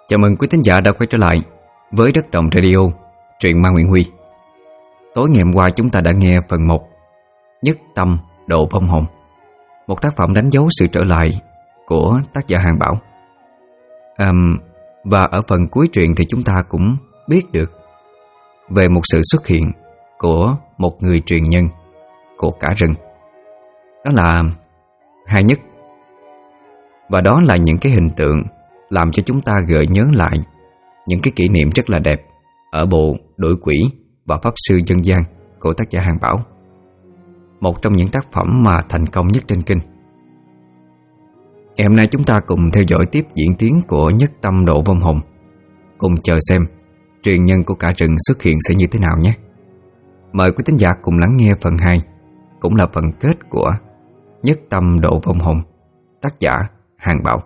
Chào mừng quý thính giả đã quay trở lại với Đất Đồng Radio, truyện Ma Nguyễn Huy. Tối ngày hôm qua chúng ta đã nghe phần 1 Nhất Tâm Độ Vong Hồn, một tác phẩm đánh dấu sự trở lại của tác giả Hàng Bảo. Và ở phần cuối truyện thì chúng ta cũng biết được về một sự xuất hiện của một người truyền nhân của cả rừng. Đó là Hai Nhất. Và đó là những cái hình tượng làm cho chúng ta gợi nhớ lại những cái kỷ niệm rất là đẹp ở bộ Đuổi Quỷ và Pháp Sư Dân gian của tác giả Hàng Bảo, một trong những tác phẩm mà thành công nhất trên kênh. Ngày hôm nay chúng ta cùng theo dõi tiếp diễn tiến của Nhất Tâm Độ Vong Hồn, cùng chờ xem truyền nhân của cả rừng xuất hiện sẽ như thế nào nhé. Mời quý thính giả cùng lắng nghe phần 2, cũng là phần kết của Nhất Tâm Độ Vong Hồn, tác giả Hàng Bảo.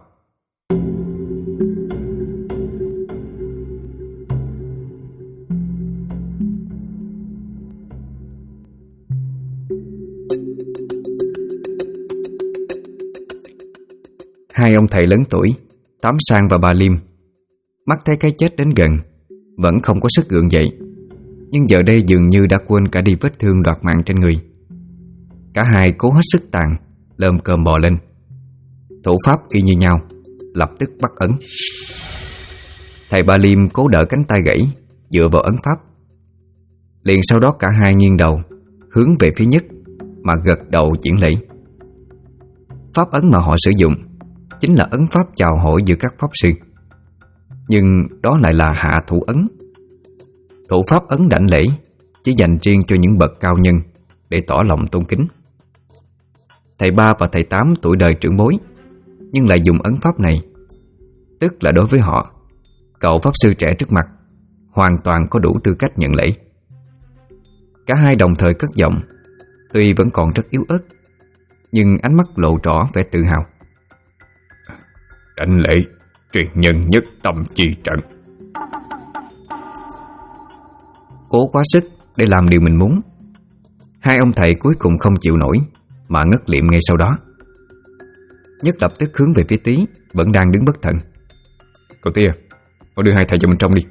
Hai ông thầy lớn tuổi, Tám Sang và bà Liêm, mắt thấy cái chết đến gần, vẫn không có sức gượng dậy. Nhưng giờ đây dường như đã quên cả đi vết thương đoạt mạng trên người. Cả hai cố hết sức tàn, lơm cơm bò lên. Thủ pháp y như nhau, lập tức bắt ấn. Thầy Ba Liêm cố đỡ cánh tay gãy, dựa vào ấn pháp. Liền sau đó cả hai nghiêng đầu, hướng về phía Nhất mà gật đầu diễn lễ. Pháp ấn mà họ sử dụng chính là ấn pháp chào hỏi giữa các pháp sư, nhưng đó lại là hạ thủ ấn. Thủ pháp ấn đảnh lễ chỉ dành riêng cho những bậc cao nhân để tỏ lòng tôn kính. Thầy Ba và thầy Tám tuổi đời trưởng bối, nhưng lại dùng ấn pháp này, tức là đối với họ, cậu pháp sư trẻ trước mặt hoàn toàn có đủ tư cách nhận lễ. Cả hai đồng thời cất giọng, tuy vẫn còn rất yếu ớt, nhưng ánh mắt lộ rõ vẻ tự hào. Đảnh lễ truyền nhân Nhất Tâm chi trận. Cố quá sức để làm điều mình muốn, hai ông thầy cuối cùng không chịu nổi mà ngất liệm ngay sau đó. Nhất lập tức hướng về phía Tý, vẫn đang đứng bất thần. Cậu Tia, mau đưa hai thầy cho mình trong đi.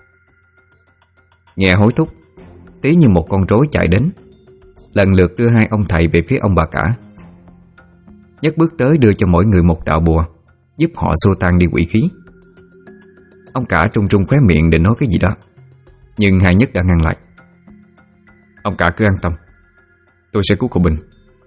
Nghe hối thúc, Tý như một con rối chạy đến, lần lượt đưa hai ông thầy về phía ông bà cả. Nhất bước tới đưa cho mỗi người một đạo bùa, giúp họ xua tan đi quỷ khí. Ông cả trung trung khóe miệng định nói cái gì đó, nhưng hai Nhất đã ngăn lại. Ông cả cứ an tâm, tôi sẽ cứu cô Bình.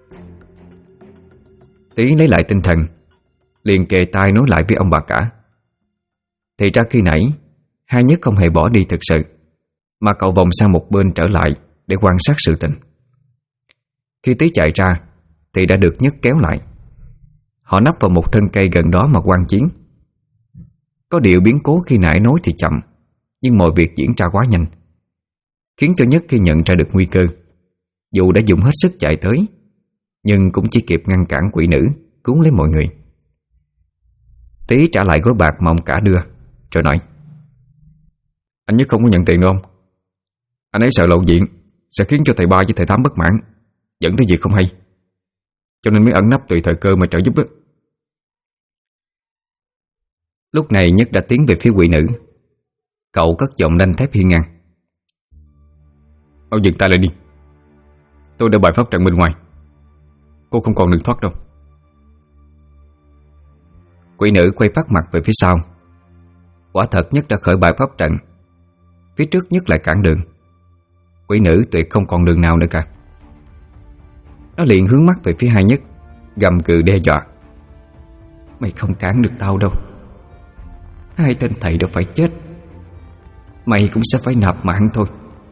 Tý lấy lại tinh thần, liền kề tai nói lại với ông bà cả. Thì ra khi nãy hai Nhất không hề bỏ đi thực sự, mà cậu vòng sang một bên trở lại để quan sát sự tình. Khi Tý chạy ra thì đã được Nhất kéo lại. Họ nấp vào một thân cây gần đó mà quan chiến. Có điều biến cố khi nãy nói thì chậm, nhưng mọi việc diễn ra quá nhanh, khiến cho Nhất khi nhận ra được nguy cơ, dù đã dùng hết sức chạy tới, nhưng cũng chỉ kịp ngăn cản quỷ nữ cứu lấy mọi người. Tý trả lại gói bạc mà ông cả đưa, rồi nói: Anh Nhất không có nhận tiền đâu ông. Anh ấy sợ lộ diện sẽ khiến cho thầy Ba với thầy Tám bất mãn, dẫn tới việc không hay, cho nên mới ẩn nấp tùy thời cơ mà trợ giúp đó. Lúc này Nhất đã tiến về phía quỷ nữ. Cậu cất giọng đanh thép hiên ngang: Mau dừng tay lại đi. Tôi đã bài pháp trận bên ngoài, cô không còn đường thoát đâu. Quỷ nữ quay phát mặt về phía sau. Quả thật Nhất đã khởi bài pháp trận. Phía trước Nhất lại cản đường. Quỷ nữ tuyệt không còn đường nào nữa cả. Nó liền hướng mắt về phía hai Nhất, gầm cừ đe dọa: Mày không cản được tao đâu. Hai tên thầy đâu phải chết, mày cũng sẽ phải nạp mạng thôi.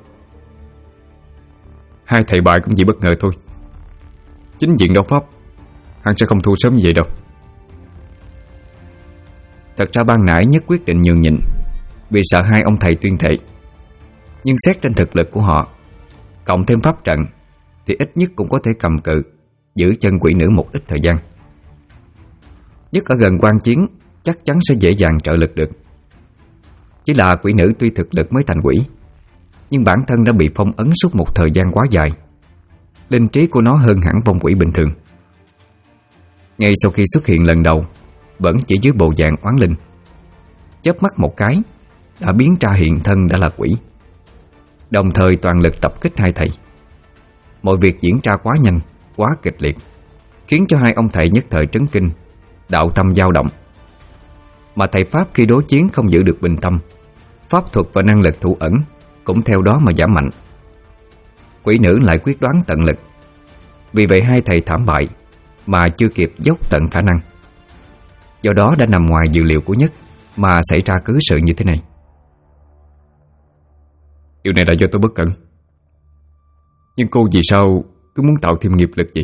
Hai thầy bại cũng chỉ bất ngờ thôi. Chính diện đấu pháp, hắn sẽ không thua sớm như vậy đâu. Thật ra ban nãy Nhất quyết định nhường nhịn vì sợ hai ông thầy tuyên thệ. Nhưng xét trên thực lực của họ, cộng thêm pháp trận, thì ít nhất cũng có thể cầm cự, giữ chân quỷ nữ một ít thời gian. Nhất ở gần quan chiến, chắc chắn sẽ dễ dàng trợ lực được. Chỉ là quỷ nữ tuy thực lực mới thành quỷ, nhưng bản thân đã bị phong ấn suốt một thời gian quá dài. Linh trí của nó hơn hẳn vong quỷ bình thường. Ngay sau khi xuất hiện lần đầu, vẫn chỉ dưới bộ dạng oán linh. chớp mắt một cái đã biến ra hiện thân đã là quỷ. Đồng thời toàn lực tập kích hai thầy. Mọi việc diễn ra quá nhanh, quá kịch liệt, khiến cho hai ông thầy nhất thời trấn kinh, đạo tâm dao động. Mà thầy Pháp khi đối chiến không giữ được bình tâm, pháp thuật và năng lực thủ ẩn cũng theo đó mà giảm mạnh. Quỷ nữ lại quyết đoán tận lực. Vì vậy hai thầy thảm bại mà chưa kịp dốc tận khả năng. Do đó đã nằm ngoài dự liệu của Nhất mà xảy ra cứ sự như thế này. Điều này là do tôi bất cẩn. Nhưng cô vì sao cứ muốn tạo thêm nghiệp lực vậy?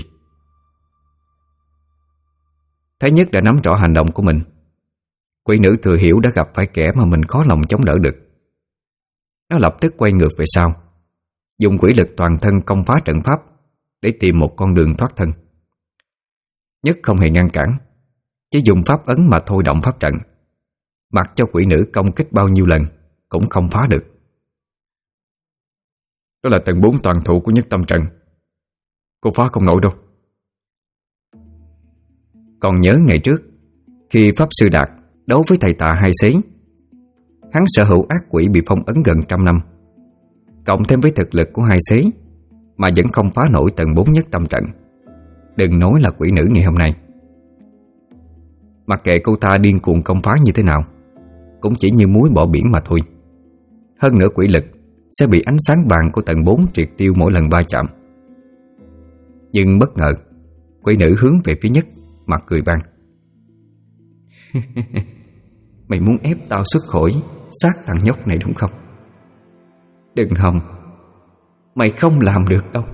Thấy Nhất đã nắm rõ hành động của mình, quỷ nữ thừa hiểu đã gặp phải kẻ mà mình khó lòng chống đỡ được. Nó lập tức quay ngược về sau, dùng quỷ lực toàn thân công phá trận pháp để tìm một con đường thoát thân. Nhất không hề ngăn cản, chỉ dùng pháp ấn mà thôi động pháp trận, mặc cho quỷ nữ công kích bao nhiêu lần cũng không phá được. Đó là tầng 4 toàn thụ của Nhất Tâm Trận. Cô phá không nổi đâu. Còn nhớ ngày trước, khi Pháp Sư Đạt đấu với thầy Tạ Hai Xế, hắn sở hữu ác quỷ bị phong ấn gần 100 năm, cộng thêm với thực lực của Hai Xế mà vẫn không phá nổi tầng 4 Nhất Tâm Trận, đừng nói là quỷ nữ ngày hôm nay. Mặc kệ cô ta điên cuồng công phá như thế nào, cũng chỉ như muối bỏ biển mà thôi. Hơn nữa quỷ lực sẽ bị ánh sáng vàng của tầng 4 triệt tiêu mỗi lần va chạm. Nhưng bất ngờ, quỷ nữ hướng về phía Nhất, mặt cười vang. Mày muốn ép tao xuất khỏi xác thằng nhóc này đúng không? Đừng hòng, mày không làm được đâu.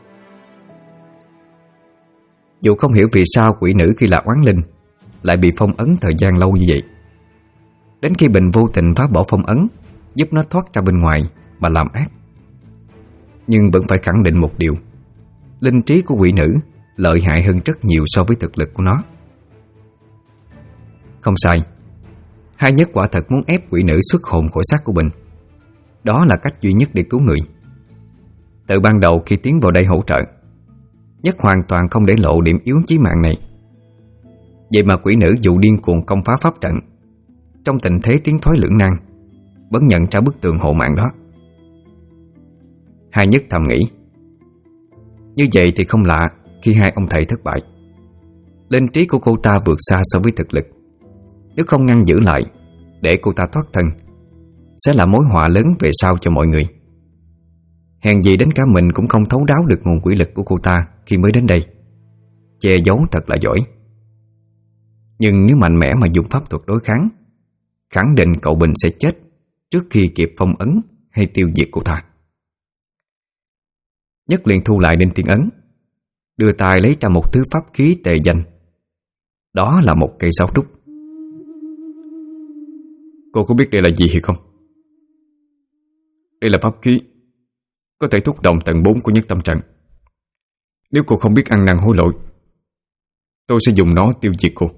Dù không hiểu vì sao quỷ nữ khi là oán linh lại bị phong ấn thời gian lâu như vậy, đến khi Bình vô tình phá bỏ phong ấn, giúp nó thoát ra bên ngoài mà làm ác, nhưng vẫn phải khẳng định một điều: linh trí của quỷ nữ lợi hại hơn rất nhiều so với thực lực của nó. Không sai, Hai Nhất quả thật muốn ép quỷ nữ xuất hồn khỏi xác của Bình. Đó là cách duy nhất để cứu người. Từ ban đầu khi tiến vào đây hỗ trợ, Nhất hoàn toàn không để lộ điểm yếu chí mạng này. Vậy mà quỷ nữ dù điên cuồng công phá pháp trận, trong tình thế tiến thoái lưỡng nan, vẫn nhận ra bức tường hộ mạng đó. Hai Nhất thầm nghĩ, như vậy thì không lạ khi hai ông thầy thất bại. Linh trí của cô ta vượt xa so với thực lực. Nếu không ngăn giữ lại để cô ta thoát thân, sẽ là mối họa lớn về sau cho mọi người. Hèn gì đến cả mình cũng không thấu đáo được nguồn quỷ lực của cô ta khi mới đến đây. Che giấu thật là giỏi. Nhưng nếu mạnh mẽ mà dùng pháp thuật đối kháng, khẳng định cậu Bình sẽ chết trước khi kịp phong ấn hay tiêu diệt cô ta. Nhất liền thu lại Đinh Tiên Ấn, đưa tay lấy ra một thứ pháp khí tề danh. Đó là một cây sáo trúc. Cô có biết đây là gì hay không? Đây là pháp khí có thể thúc động tầng 4 của Nhất Tâm Trận. Nếu cô không biết ăn năn hối lỗi, tôi sẽ dùng nó tiêu diệt cô.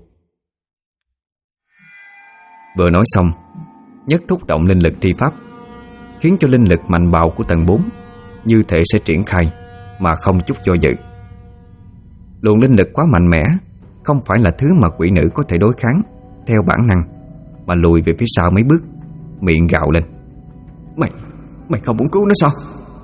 Vừa nói xong, Nhất thúc động linh lực thi pháp, khiến cho linh lực mạnh bạo của tầng 4 như thể sẽ triển khai mà không chút do dự. Luồng linh lực quá mạnh mẽ, không phải là thứ mà quỷ nữ có thể đối kháng theo bản năng, mà lùi về phía sau mấy bước, miệng gào lên: Mày không muốn cứu nó sao?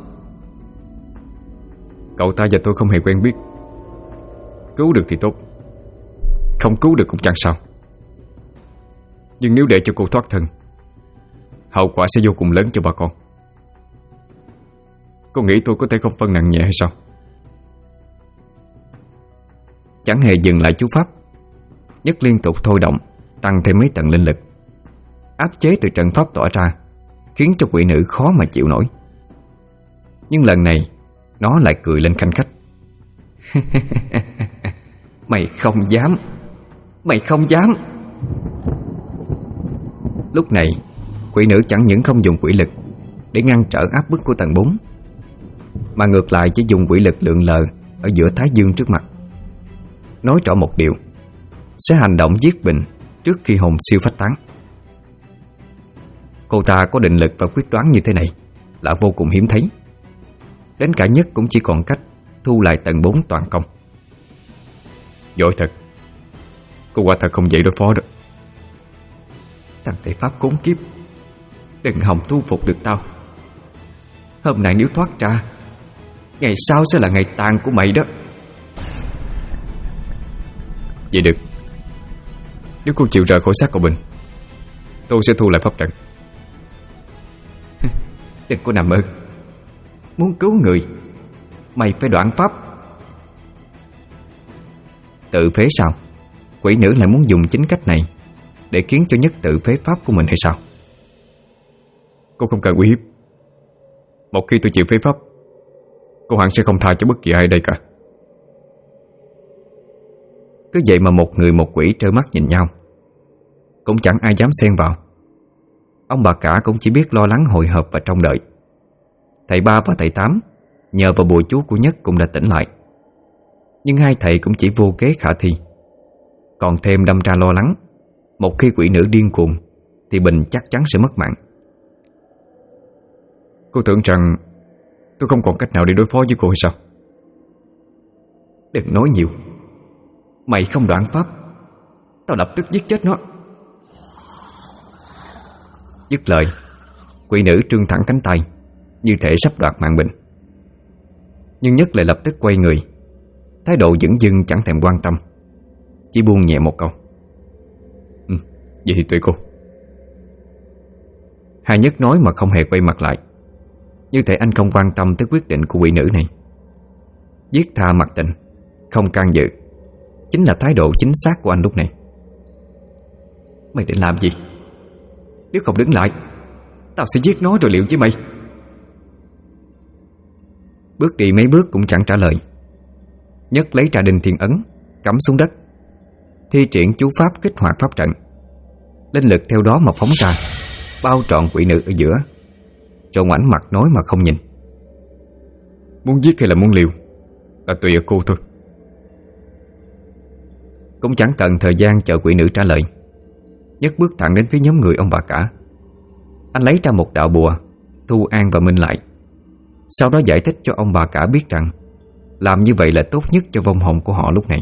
Cậu ta và tôi không hề quen biết. Cứu được thì tốt, không cứu được cũng chẳng sao. Nhưng nếu để cho cô thoát thân, hậu quả sẽ vô cùng lớn cho bà con. Cô nghĩ tôi có thể không phân nặng nhẹ hay sao? Chẳng hề dừng lại chú pháp, Nhất liên tục thôi động, tăng thêm mấy tầng linh lực, áp chế từ trận pháp tỏa ra, khiến cho quỷ nữ khó mà chịu nổi. Nhưng lần này nó lại cười lên khanh khách. Mày không dám, mày không dám. Lúc này quỷ nữ chẳng những không dùng quỷ lực để ngăn trở áp bức của tầng 4, mà ngược lại chỉ dùng quỷ lực lượn lờ ở giữa Thái Dương trước mặt. Nói rõ một điều, sẽ hành động giết Bình trước khi hồn siêu phách tán. Cô ta có định lực và quyết đoán như thế này là vô cùng hiếm thấy. Đến cả Nhất cũng chỉ còn cách thu lại tầng 4 toàn công. Giỏi thật. Cô quả thật không dễ đối phó được. Thằng thầy Pháp khốn kiếp, đừng hòng thu phục được tao. Hôm nay nếu thoát ra, ngày sau sẽ là ngày tàn của mày đó. Vậy được. Nếu cô chịu rời khỏi xác cậu Bình, tôi sẽ thu lại pháp trận. Đừng có nằm mơ. Muốn cứu người, mày phải đoạn pháp. Tự phế sao? Quỷ nữ lại muốn dùng chính cách này để khiến cho Nhất tự phế pháp của mình hay sao? Cô không cần uy hiếp. Một khi tôi chịu phế pháp, cô hẳn sẽ không tha cho bất kỳ ai đây cả. Cứ vậy mà một người một quỷ trơ mắt nhìn nhau, cũng chẳng ai dám xen vào. Ông bà cả cũng chỉ biết lo lắng hồi hộp và trông đợi. Thầy Ba và thầy Tám nhờ vào bùa chú của Nhất cũng đã tỉnh lại. Nhưng hai thầy cũng chỉ vô kế khả thi, còn thêm đâm ra lo lắng. Một khi quỷ nữ điên cuồng thì Bình chắc chắn sẽ mất mạng. Cô tưởng rằng tôi không còn cách nào để đối phó với cô hay sao? Đừng nói nhiều. Mày không đoạn pháp, tao lập tức giết chết nó. Dứt lời, quỷ nữ trương thẳng cánh tay, như thể sắp đoạt mạng Bình. Nhưng Nhất lại lập tức quay người, thái độ dửng dưng chẳng thèm quan tâm, chỉ buông nhẹ một câu: Vậy thì tùy cô. Hai Nhất nói mà không hề quay mặt lại, như thể anh không quan tâm tới quyết định của quỷ nữ này. Giết tha mặc định, không can dự, chính là thái độ chính xác của anh lúc này. Mày định làm gì? Nếu không đứng lại, tao sẽ giết nó rồi liệu với mày. Bước đi mấy bước cũng chẳng trả lời. Nhất lấy ra đinh thiên ấn, cắm xuống đất, thi triển chú pháp kích hoạt pháp trận. Linh lực theo đó mà phóng ra, bao trọn quỷ nữ ở giữa, rồi ngoảnh mặt nói mà không nhìn. Muốn giết hay là muốn liều là tùy ở cô thôi. Cũng chẳng cần thời gian chờ quỷ nữ trả lời, Nhất bước thẳng đến phía nhóm người ông bà cả. Anh lấy ra một đạo bùa, thu An và Minh lại, sau đó giải thích cho ông bà cả biết rằng làm như vậy là tốt nhất cho vong hồn của họ lúc này.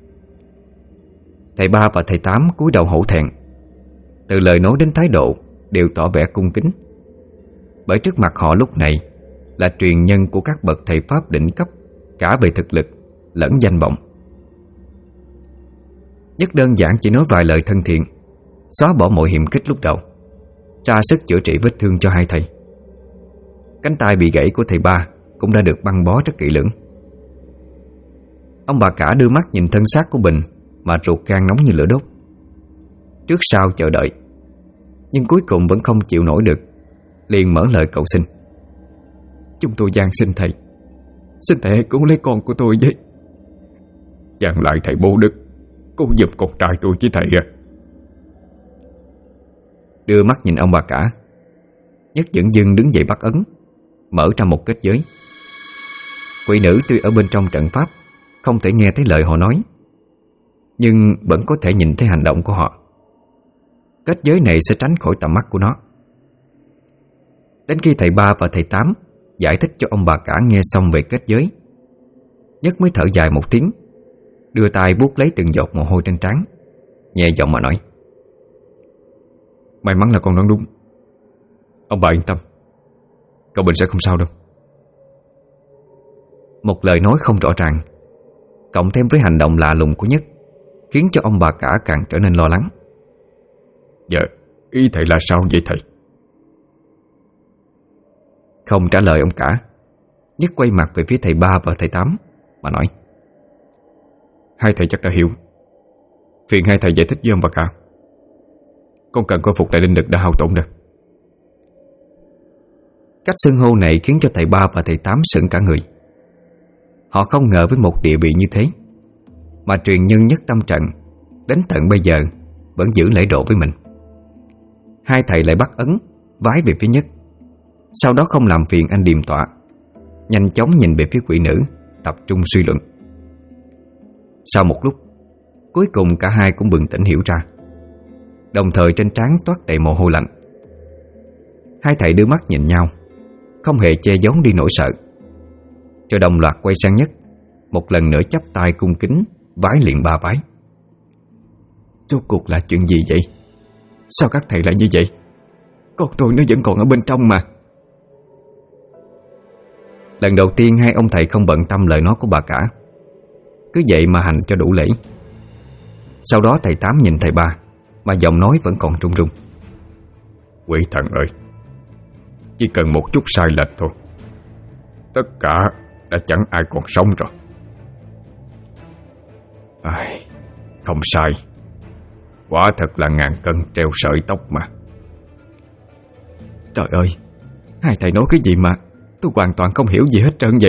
Thầy Ba và thầy Tám cúi đầu hổ thẹn, từ lời nói đến thái độ đều tỏ vẻ cung kính, bởi trước mặt họ lúc này là truyền nhân của các bậc thầy Pháp đỉnh cấp, cả về thực lực lẫn danh vọng. Nhất đơn giản chỉ nói vài lời thân thiện, xóa bỏ mọi hiểm khích lúc đầu, ra sức chữa trị vết thương cho hai thầy. Cánh tay bị gãy của thầy Ba cũng đã được băng bó rất kỹ lưỡng. Ông bà cả đưa mắt nhìn thân xác của Bình mà ruột gan nóng như lửa đốt. Trước sau chờ đợi, nhưng cuối cùng vẫn không chịu nổi được, liền mở lời cầu xin: Chúng tôi van xin thầy, xin thầy hãy cứu lấy con của tôi với. Dặn lại thầy Bố Đức, cứu giùm con trai tôi với thầy à. Đưa mắt nhìn ông bà cả, Nhất dửng dưng đứng dậy bắt ấn, mở ra một kết giới. Quỷ nữ tuy ở bên trong trận pháp không thể nghe thấy lời họ nói, nhưng vẫn có thể nhìn thấy hành động của họ. Kết giới này sẽ tránh khỏi tầm mắt của nó. Đến khi thầy Ba và thầy Tám giải thích cho ông bà cả nghe xong về kết giới, Nhất mới thở dài một tiếng, đưa tay vuốt lấy từng giọt mồ hôi trên trán, nhẹ giọng mà nói: May mắn là con đoán đúng. Ông bà yên tâm, cậu Bình sẽ không sao đâu. Một lời nói không rõ ràng, cộng thêm với hành động lạ lùng của Nhất, khiến cho ông bà cả càng trở nên lo lắng. Dạ, ý thầy là sao vậy thầy? Không trả lời ông cả, Nhất quay mặt về phía thầy Ba và thầy Tám mà nói: Hai thầy chắc đã hiểu. Phiền hai thầy giải thích với ông bà cả. Con cần khôi phục lại linh lực đã hao tổn đâu. Cách xưng hô này khiến cho thầy Ba và thầy Tám sững cả người. Họ không ngờ với một địa vị như thế mà truyền nhân Nhất Tâm Trận đến tận bây giờ vẫn giữ lễ độ với mình. Hai thầy lại bắt ấn vái về phía Nhất, sau đó không làm phiền anh điềm tọa, nhanh chóng nhìn về phía quỷ nữ, tập trung suy luận. Sau một lúc, cuối cùng cả hai cũng bừng tỉnh hiểu ra, đồng thời trên trán toát đầy mồ hôi lạnh. Hai thầy đưa mắt nhìn nhau, không hề che giấu đi nỗi sợ, rồi đồng loạt quay sang Nhất, một lần nữa chắp tay cung kính vái liền ba vái. Rốt cuộc là chuyện gì vậy? Sao các thầy lại như vậy? Con tôi nó vẫn còn ở bên trong mà. Lần đầu tiên hai ông thầy không bận tâm lời nói của bà cả, cứ vậy mà hành cho đủ lễ. Sau đó thầy Tám nhìn thầy Ba, mà giọng nói vẫn còn run run. Quỷ thần ơi, chỉ cần một chút sai lệch thôi, tất cả đã chẳng ai còn sống rồi. Không sai, quả thật là ngàn cân treo sợi tóc mà. Trời ơi, hai thầy nói cái gì mà tôi hoàn toàn không hiểu gì hết trơn vậy.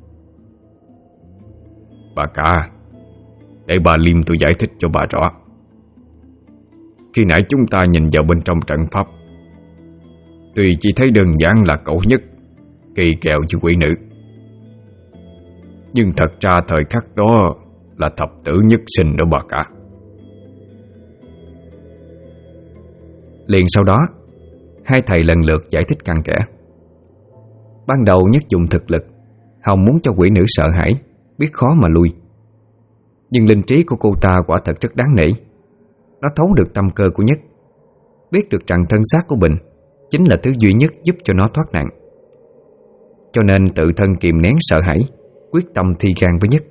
Bà cả, để bà Liêm tôi giải thích cho bà rõ. Khi nãy chúng ta nhìn vào bên trong trận pháp, tuy chỉ thấy đơn giản là cậu Nhất kỳ kèo với quỷ nữ, nhưng thật ra thời khắc đó là thập tử nhất sinh đó bà cả. Liền sau đó, hai thầy lần lượt giải thích cặn kẽ. Ban đầu Nhất dùng thực lực, hòng muốn cho quỷ nữ sợ hãi, biết khó mà lui. Nhưng linh trí của cô ta quả thật rất đáng nể. Nó thấu được tâm cơ của Nhất, biết được rằng thân xác của Bình chính là thứ duy nhất giúp cho nó thoát nạn. Cho nên tự thân kìm nén sợ hãi, quyết tâm thi gan với Nhất.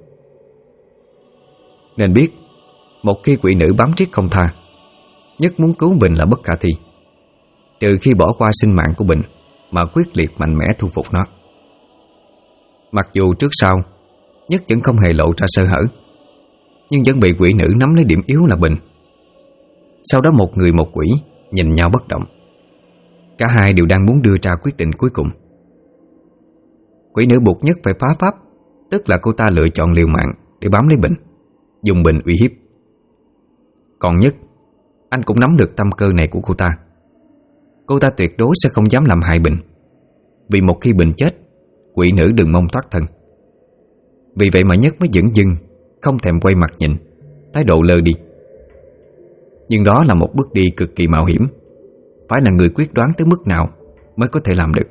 Nên biết, một khi quỷ nữ bám riết không tha, Nhất muốn cứu Bình là bất khả thi, trừ khi bỏ qua sinh mạng của Bình mà quyết liệt mạnh mẽ thu phục nó. Mặc dù trước sau Nhất vẫn không hề lộ ra sơ hở, nhưng vẫn bị quỷ nữ nắm lấy điểm yếu là Bình. Sau đó một người một quỷ nhìn nhau bất động. Cả hai đều đang muốn đưa ra quyết định cuối cùng. Quỷ nữ buộc Nhất phải phá pháp, tức là cô ta lựa chọn liều mạng để bám lấy Bình, dùng Bình uy hiếp. Còn Nhất, anh cũng nắm được tâm cơ này của cô ta. Cô ta tuyệt đối sẽ không dám làm hại Bình, vì một khi Bình chết, quỷ nữ đừng mong thoát thân. Vì vậy mà Nhất mới dửng dưng, không thèm quay mặt nhìn, thái độ lơ đi. Nhưng đó là một bước đi cực kỳ mạo hiểm, phải là người quyết đoán tới mức nào mới có thể làm được.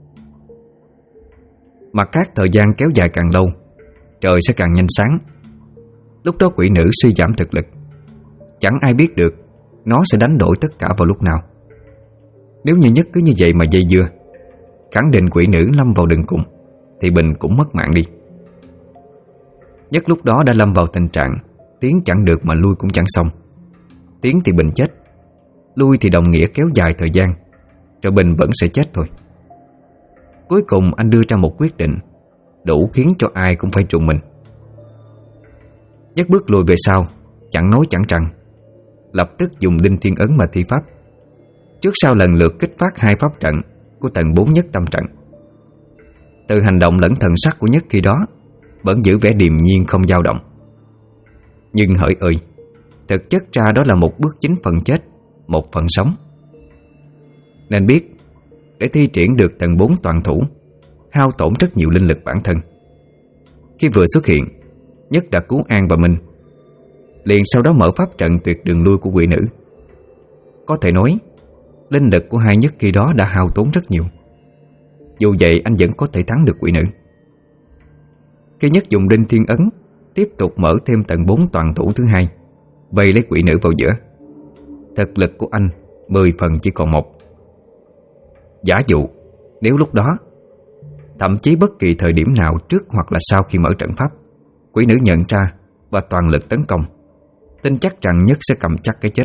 Mặt khác, thời gian kéo dài càng lâu, trời sẽ càng nhanh sáng. Lúc đó quỷ nữ suy giảm thực lực, chẳng ai biết được nó sẽ đánh đổi tất cả vào lúc nào. Nếu như Nhất cứ như vậy mà dây dưa, khẳng định quỷ nữ lâm vào đường cùng, thì Bình cũng mất mạng đi. Nhất lúc đó đã lâm vào tình trạng tiến chẳng được mà lui cũng chẳng xong. Tiến thì Bình chết, lui thì đồng nghĩa kéo dài thời gian, rồi Bình vẫn sẽ chết thôi. Cuối cùng anh đưa ra một quyết định đủ khiến cho ai cũng phải trùng mình. Nhất bước lùi về sau, chẳng nói chẳng rằng, lập tức dùng Đinh Thiên Ấn mà thi pháp. Trước sau lần lượt kích phát hai pháp trận của tầng 4 Nhất Tâm Trận. Từ hành động lẫn thần sắc của Nhất khi đó vẫn giữ vẻ điềm nhiên không dao động. Nhưng hỡi ơi, thực chất ra đó là một bước 9 phần chết, 1 phần sống. Nên biết, để thi triển được tầng 4 toàn thủ, hao tổn rất nhiều linh lực bản thân. Khi vừa xuất hiện, Nhất đã cứu An và Minh, liền sau đó mở pháp trận tuyệt đường lui của quỷ nữ. Có thể nói, linh lực của hai Nhất khi đó đã hao tốn rất nhiều. Dù vậy anh vẫn có thể thắng được quỷ nữ. Khi Nhất dùng Đinh Thiên Ấn tiếp tục mở thêm tầng 4 toàn thủ thứ hai, vây lấy quỷ nữ vào giữa, thực lực của anh 10 phần chỉ còn 1. Giả dụ nếu lúc đó, thậm chí bất kỳ thời điểm nào trước hoặc là sau khi mở trận pháp, quỷ nữ nhận ra và toàn lực tấn công, tin chắc rằng Nhất sẽ cầm chắc cái chết.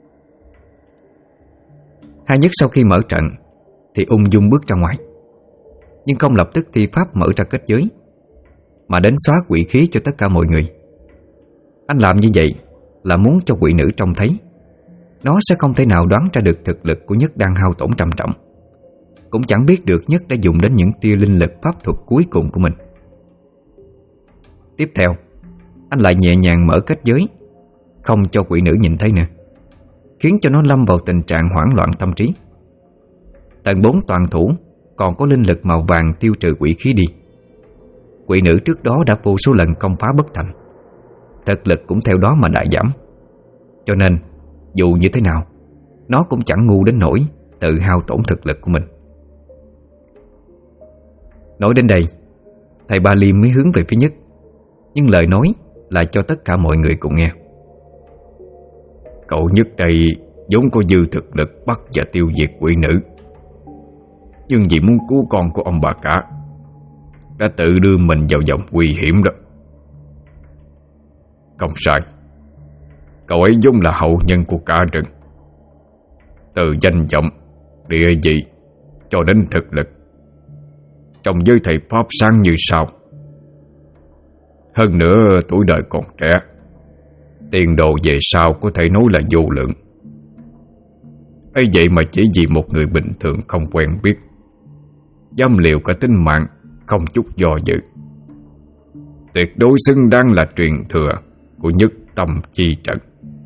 Hai Nhất sau khi mở trận thì ung dung bước ra ngoài, nhưng không lập tức thi pháp mở ra kết giới, mà đến xóa quỷ khí cho tất cả mọi người. Anh làm như vậy là muốn cho quỷ nữ trông thấy nó sẽ không thể nào đoán ra được thực lực của Nhất đang hao tổn trầm trọng, cũng chẳng biết được Nhất đã dùng đến những tia linh lực pháp thuật cuối cùng của mình. Tiếp theo, anh lại nhẹ nhàng mở kết giới, không cho quỷ nữ nhìn thấy nữa, khiến cho nó lâm vào tình trạng hoảng loạn tâm trí. Tầng 4 toàn thủ còn có linh lực màu vàng tiêu trừ quỷ khí đi. Quỷ nữ trước đó đã vô số lần công phá bất thành, thực lực cũng theo đó mà đại giảm. Cho nên dù như thế nào, nó cũng chẳng ngu đến nỗi tự hao tổn thực lực của mình. Nói đến đây, thầy Ba Liêm mới hướng về phía Nhất, nhưng lời nói là cho tất cả mọi người cùng nghe. Cậu Nhất đây vốn có dư thực lực bắt và tiêu diệt quỷ nữ, nhưng vì muốn cứu con của ông bà cả, đã tự đưa mình vào vòng nguy hiểm đó. Không sai, cậu ấy vốn là hậu nhân của cả rừng. Từ danh vọng, địa vị cho đến thực lực, trong giới thầy Pháp sáng như sao. Hơn nữa tuổi đời còn trẻ, tiền đồ về sau có thể nói là vô lượng. ấy vậy mà chỉ vì một người bình thường không quen biết, dám liều cả tính mạng không chút do dự, tuyệt đối xứng đáng là truyền thừa của Nhất Tâm Chi Trận.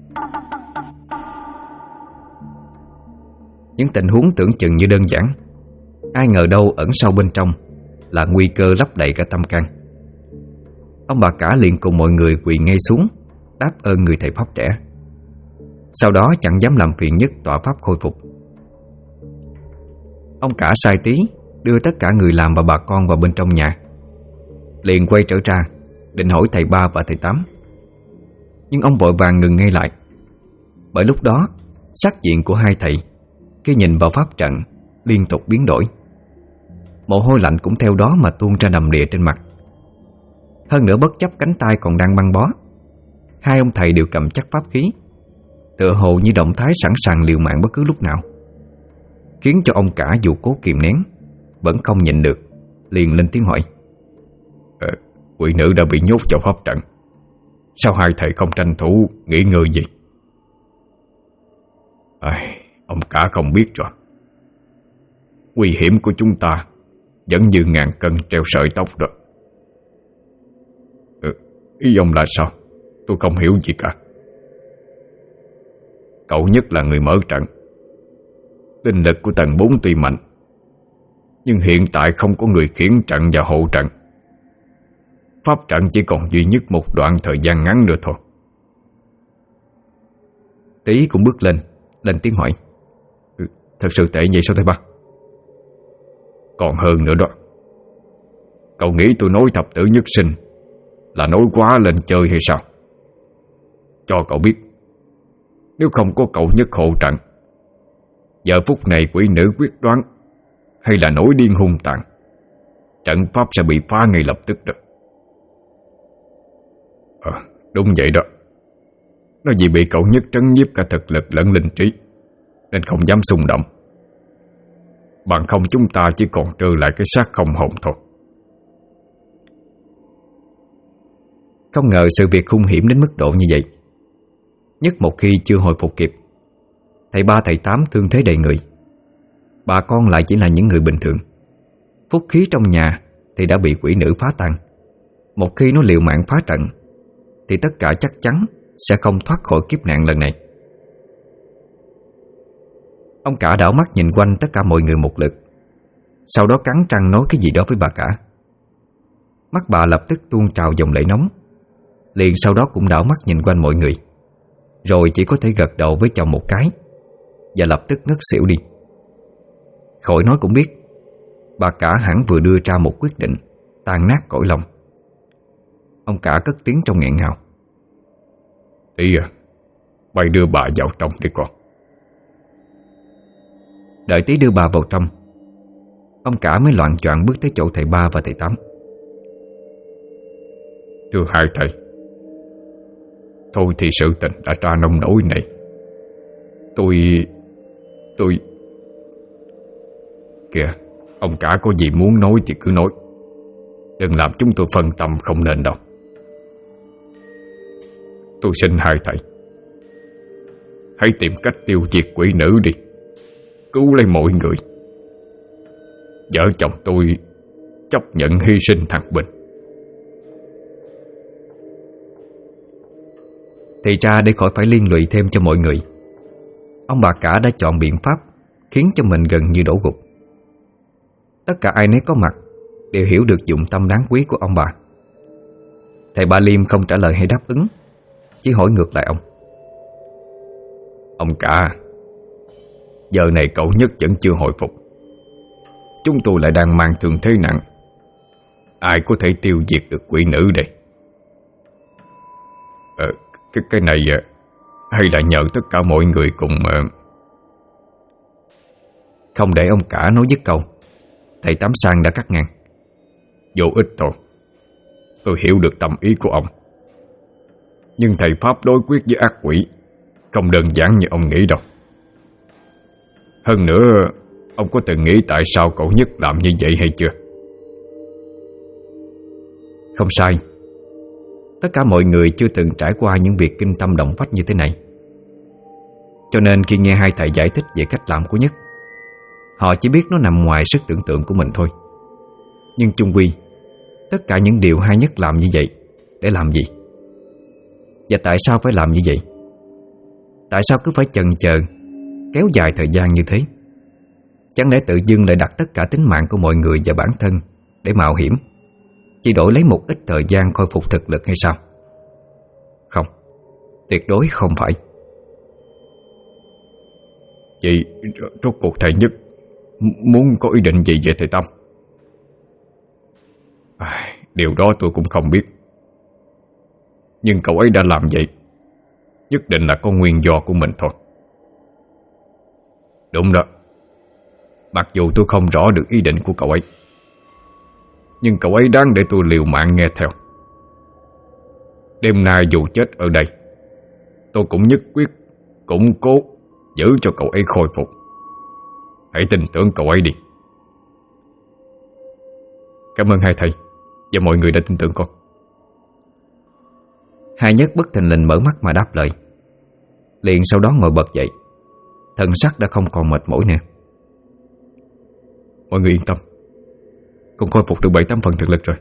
Những tình huống tưởng chừng như đơn giản, ai ngờ đâu ẩn sâu bên trong là nguy cơ lấp đầy cả tâm can. Ông bà cả liền cùng mọi người quỳ ngay xuống đáp ơn người thầy Pháp trẻ. Sau đó chẳng dám làm phiền Nhất tọa pháp khôi phục. Ông cả sai tí đưa tất cả người làm và bà con vào bên trong nhà, liền quay trở ra định hỏi thầy Ba và thầy Tám. Nhưng ông vội vàng ngừng ngay lại, bởi lúc đó sắc diện của hai thầy khi nhìn vào pháp trận liên tục biến đổi. Mồ hôi lạnh cũng theo đó mà tuôn ra đầm đìa trên mặt. Hơn nữa bất chấp cánh tay còn đang băng bó, hai ông thầy đều cầm chắc pháp khí, tựa hồ như động thái sẵn sàng liều mạng bất cứ lúc nào, khiến cho ông cả dù cố kìm nén vẫn không nhịn được, liền lên tiếng hỏi: Quỷ nữ đã bị nhốt vào pháp trận, sao hai thầy không tranh thủ nghỉ ngơi gì? Ông cả không biết rồi, nguy hiểm của chúng ta vẫn như ngàn cân treo sợi tóc đó. Ý ông là sao? Tôi không hiểu gì cả. Cậu Nhất là người mở trận, linh lực của tầng 4 tuy mạnh, nhưng hiện tại không có người khiển trận và hộ trận. Pháp trận chỉ còn duy nhất một đoạn thời gian ngắn nữa thôi. Tí cũng bước lên tiếng hỏi: Thật sự tệ vậy sao thầy Ba? Còn hơn nữa đó. Cậu nghĩ tôi nói thập tử nhất sinh là nói quá lên chơi hay sao? Cho cậu biết, nếu không có cậu Nhất hộ trận, giờ phút này quỷ nữ quyết đoán hay là nổi điên hung tàn, trận pháp sẽ bị phá ngay lập tức đó. Đúng vậy đó. Nó vì bị cậu Nhất trấn nhiếp cả thực lực lẫn linh trí, nên không dám xung động. Bằng không chúng ta chỉ còn trơ lại cái xác không hồn thôi. Không ngờ sự việc hung hiểm đến mức độ như vậy. Nhất một khi chưa hồi phục kịp, thầy Ba thầy Tám thương thế đầy người, bà con lại chỉ là những người bình thường. Phúc khí trong nhà thì đã bị quỷ nữ phá tan. Một khi nó liều mạng phá trận thì tất cả chắc chắn sẽ không thoát khỏi kiếp nạn lần này. Ông cả đảo mắt nhìn quanh tất cả mọi người một lượt, sau đó cắn răng nói cái gì đó với bà cả. Mắt bà lập tức tuôn trào dòng lệ nóng. Liền sau đó cũng đảo mắt nhìn quanh mọi người, rồi chỉ có thể gật đầu với chồng một cái và lập tức ngất xỉu đi. Khỏi nói cũng biết, bà cả hẳn vừa đưa ra một quyết định tan nát cõi lòng. Ông cả cất tiếng trong nghẹn ngào: Tí bay đưa bà vào trong đi con. Đợi Tí đưa bà vào trong, ông cả mới loạng choạng bước tới chỗ thầy Ba và thầy Tám. Thưa hai thầy, thôi thì sự tình đã ra nông nỗi này. Tôi Kìa, ông cả có gì muốn nói thì cứ nói, đừng làm chúng tôi phân tâm không nên đâu. Tôi xin hai thầy, hãy tìm cách tiêu diệt quỷ nữ đi, cứu lấy mọi người. Vợ chồng tôi chấp nhận hy sinh thằng Bình. Thì ra để khỏi phải liên lụy thêm cho mọi người, ông bà cả đã chọn biện pháp khiến cho mình gần như đổ gục. Tất cả ai nấy có mặt đều hiểu được dụng tâm đáng quý của ông bà. Thầy Ba Liêm không trả lời hay đáp ứng, chỉ hỏi ngược lại ông: Ông cả, giờ này cậu Nhất vẫn chưa hồi phục, chúng tôi lại đang mang thương thế nặng, ai có thể tiêu diệt được quỷ nữ đây? Cái này Hay là nhờ tất cả mọi người cùng Không để ông cả nói dứt câu, thầy Tám Sang đã cắt ngang. Vô ích thôi. Tôi hiểu được tâm ý của ông, nhưng thầy pháp đối quyết với ác quỷ không đơn giản như ông nghĩ đâu. Hơn nữa, ông có từng nghĩ tại sao cậu Nhất làm như vậy hay chưa? Không sai. Tất cả mọi người chưa từng trải qua những việc kinh tâm động phách như thế này, cho nên khi nghe hai thầy giải thích về cách làm của Nhất, họ chỉ biết nó nằm ngoài sức tưởng tượng của mình thôi. Nhưng chung quy, tất cả những điều hai Nhất làm như vậy để làm gì? Và tại sao phải làm như vậy? Tại sao cứ phải chần chờ kéo dài thời gian như thế? Chẳng lẽ tự dưng lại đặt tất cả tính mạng của mọi người và bản thân để mạo hiểm, chỉ đổi lấy một ít thời gian khôi phục thực lực hay sao? Không, tuyệt đối không phải. Vậy rốt cuộc thầy Nhất muốn có ý định gì về thầy Tâm? Điều đó tôi cũng không biết. Nhưng cậu ấy đã làm vậy nhất định là có nguyên do của mình thôi. Đúng đó. Mặc dù tôi không rõ được ý định của cậu ấy, nhưng cậu ấy đáng để tôi liều mạng nghe theo. Đêm nay dù chết ở đây, tôi cũng nhất quyết củng cố giữ cho cậu ấy khôi phục. Hãy tin tưởng cậu ấy đi. Cảm ơn hai thầy và mọi người đã tin tưởng con. Hai Nhất bất thình lình mở mắt mà đáp lời. Liền sau đó ngồi bật dậy, thần sắc đã không còn mệt mỏi nữa. Mọi người yên tâm, con khôi phục được 7-8 phần thực lực rồi.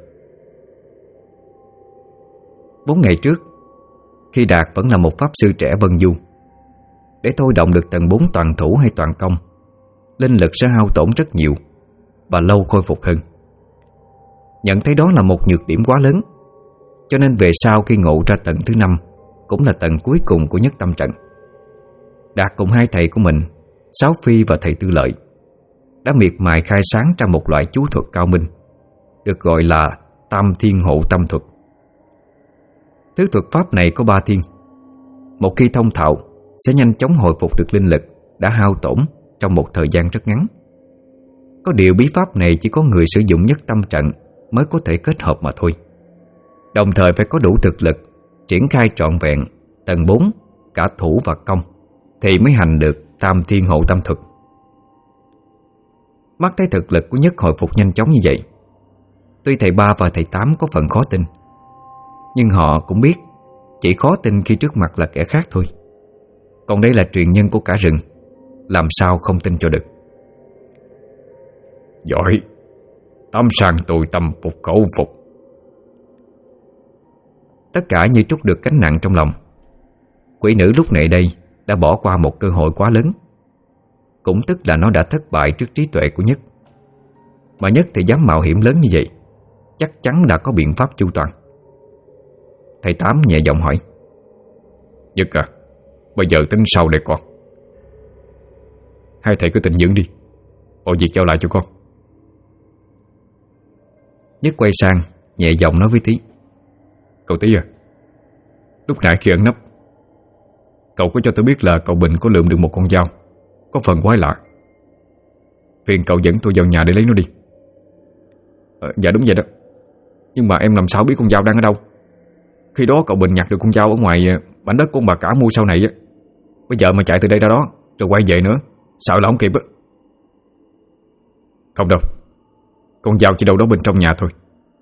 4 ngày trước, khi Đạt vẫn là một pháp sư trẻ vân du, để thôi động được tầng 4 toàn thủ hay toàn công, linh lực sẽ hao tổn rất nhiều và lâu khôi phục hơn. Nhận thấy đó là một nhược điểm quá lớn, cho nên về sau khi ngộ ra tầng thứ 5, cũng là tầng cuối cùng của Nhất Tâm Trận, Đạt cùng hai thầy của mình, Sáu Phi và thầy Tư Lợi, đã miệt mài khai sáng ra một loại chú thuật cao minh, được gọi là Tam Thiên Hộ Tâm Thuật. Thứ thuật pháp này có 3 thiên. Một khi thông thạo, sẽ nhanh chóng hồi phục được linh lực đã hao tổn trong một thời gian rất ngắn. Có điều bí pháp này chỉ có người sử dụng Nhất Tâm Trận mới có thể kết hợp mà thôi. Đồng thời phải có đủ thực lực triển khai trọn vẹn tầng 4, cả thủ và công, thì mới hành được Tam Thiên Hộ Tâm Thuật. Mắt thấy thực lực của Nhất hồi phục nhanh chóng như vậy, tuy thầy Ba và thầy Tám có phần khó tin, nhưng họ cũng biết chỉ khó tin khi trước mặt là kẻ khác thôi. Còn đây là truyền nhân của cả rừng, làm sao không tin cho được. Giỏi. Tám Sang tôi tâm phục khẩu phục. Tất cả như trút được gánh nặng trong lòng. Quỷ nữ lúc này đây đã bỏ qua một cơ hội quá lớn, cũng tức là nó đã thất bại trước trí tuệ của Nhất. Mà Nhất thì dám mạo hiểm lớn như vậy, chắc chắn đã có biện pháp chu toàn. Thầy Tám nhẹ giọng hỏi: Nhất à, bây giờ tính sau đây con. Hai thầy cứ tĩnh dưỡng đi, mọi việc giao lại cho con. Nhất quay sang nhẹ giọng nói với Tí: Cậu Tí à, lúc nãy khi ẩn nấp, cậu có cho tôi biết là cậu Bình có lượm được một con dao có phần quái lạ. Phiền cậu dẫn tôi vào nhà để lấy nó đi. Dạ đúng vậy đó. Nhưng mà em làm sao biết con dao đang ở đâu? Khi đó cậu Bình nhặt được con dao ở ngoài mảnh đất của ông bà cả mua sau này á. Bây giờ mà chạy từ đây ra đó rồi quay về nữa, sợ là không kịp á. Không đâu, con dao chỉ đâu đó bên trong nhà thôi.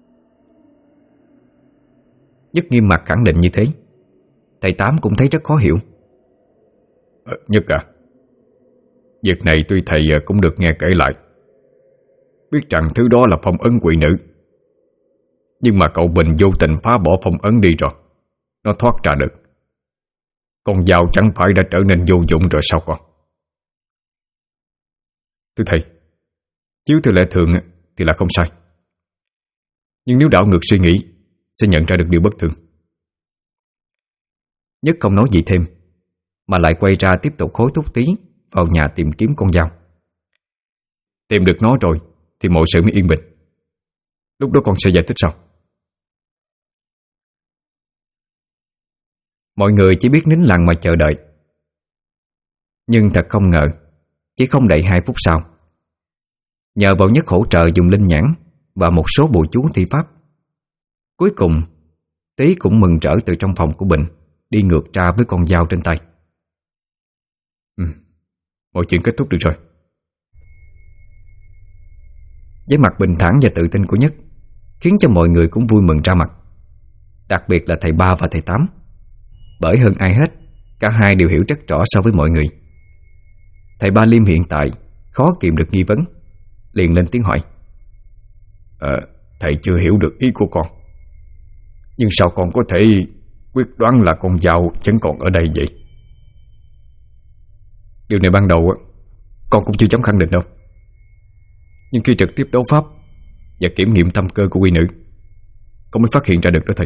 Nhất nghiêm mặt khẳng định như thế. Thầy Tám cũng thấy rất khó hiểu. Nhất à, việc này tuy thầy cũng được nghe kể lại, biết rằng thứ đó là phong ấn quỷ nữ, nhưng mà cậu Bình vô tình phá bỏ phong ấn đi rồi, nó thoát ra được. Con dao chẳng phải đã trở nên vô dụng rồi sao con? Thưa thầy, chiếu theo lẽ thường thì là không sai, nhưng nếu đảo ngược suy nghĩ sẽ nhận ra được điều bất thường. Nhất không nói gì thêm, mà lại quay ra tiếp tục hối thúc Tí vào nhà tìm kiếm con dao. Tìm được nó rồi thì mọi sự mới yên bình. Lúc đó con sẽ giải thích sau. Mọi người chỉ biết nín lặng mà chờ đợi. Nhưng thật không ngờ, chỉ không đầy 2 phút sau, nhờ vào Nhất hỗ trợ dùng linh nhãn và một số bùa chú thi pháp, cuối cùng Tí cũng mừng rỡ từ trong phòng của Bình đi ngược ra với con dao trên tay. Mọi chuyện kết thúc được rồi. Với mặt bình thản và tự tin của Nhất khiến cho mọi người cũng vui mừng ra mặt. Đặc biệt là thầy Ba và thầy Tám, bởi hơn ai hết, cả hai đều hiểu rất rõ so với mọi người. Thầy Ba Liêm hiện tại khó kìm được nghi vấn, liền lên tiếng hỏi: Thầy chưa hiểu được ý của con, nhưng sao con có thể quyết đoán là con dao vẫn còn ở đây vậy? Điều này ban đầu con cũng chưa dám khẳng định đâu, nhưng khi trực tiếp đấu pháp và kiểm nghiệm tâm cơ của quý nữ, con mới phát hiện ra được đó thầy.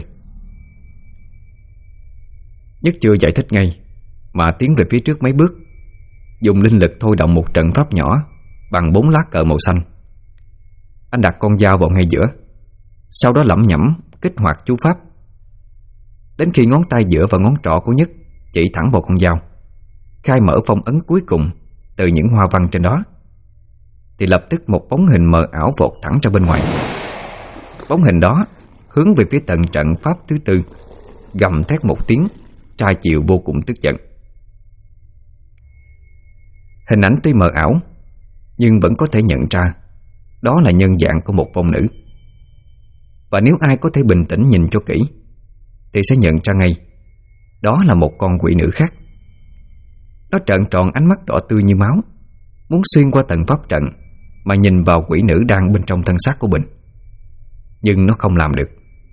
Nhất chưa giải thích ngay mà tiến về phía trước mấy bước, dùng linh lực thôi động một trận pháp nhỏ bằng 4 lá cờ màu xanh. Anh đặt con dao vào ngay giữa, sau đó lẩm nhẩm kích hoạt chú pháp. Đến khi ngón tay giữa và ngón trỏ của Nhất chỉ thẳng vào con dao, khai mở phong ấn cuối cùng từ những hoa văn trên đó, thì lập tức một bóng hình mờ ảo vọt thẳng ra bên ngoài. Bóng hình đó hướng về phía tầng trận pháp thứ tư, gầm thét một tiếng, tra chiều vô cùng tức giận. Hình ảnh tuy mờ ảo, nhưng vẫn có thể nhận ra đó là nhân dạng của một vong nữ. Và nếu ai có thể bình tĩnh nhìn cho kỹ thì sẽ nhận ra ngay đó là một con quỷ nữ khác. Nó trợn tròn ánh mắt đỏ tươi như máu, muốn xuyên qua tầng pháp trận mà nhìn vào quỷ nữ đang bên trong thân xác của Bình. Nhưng nó không làm được.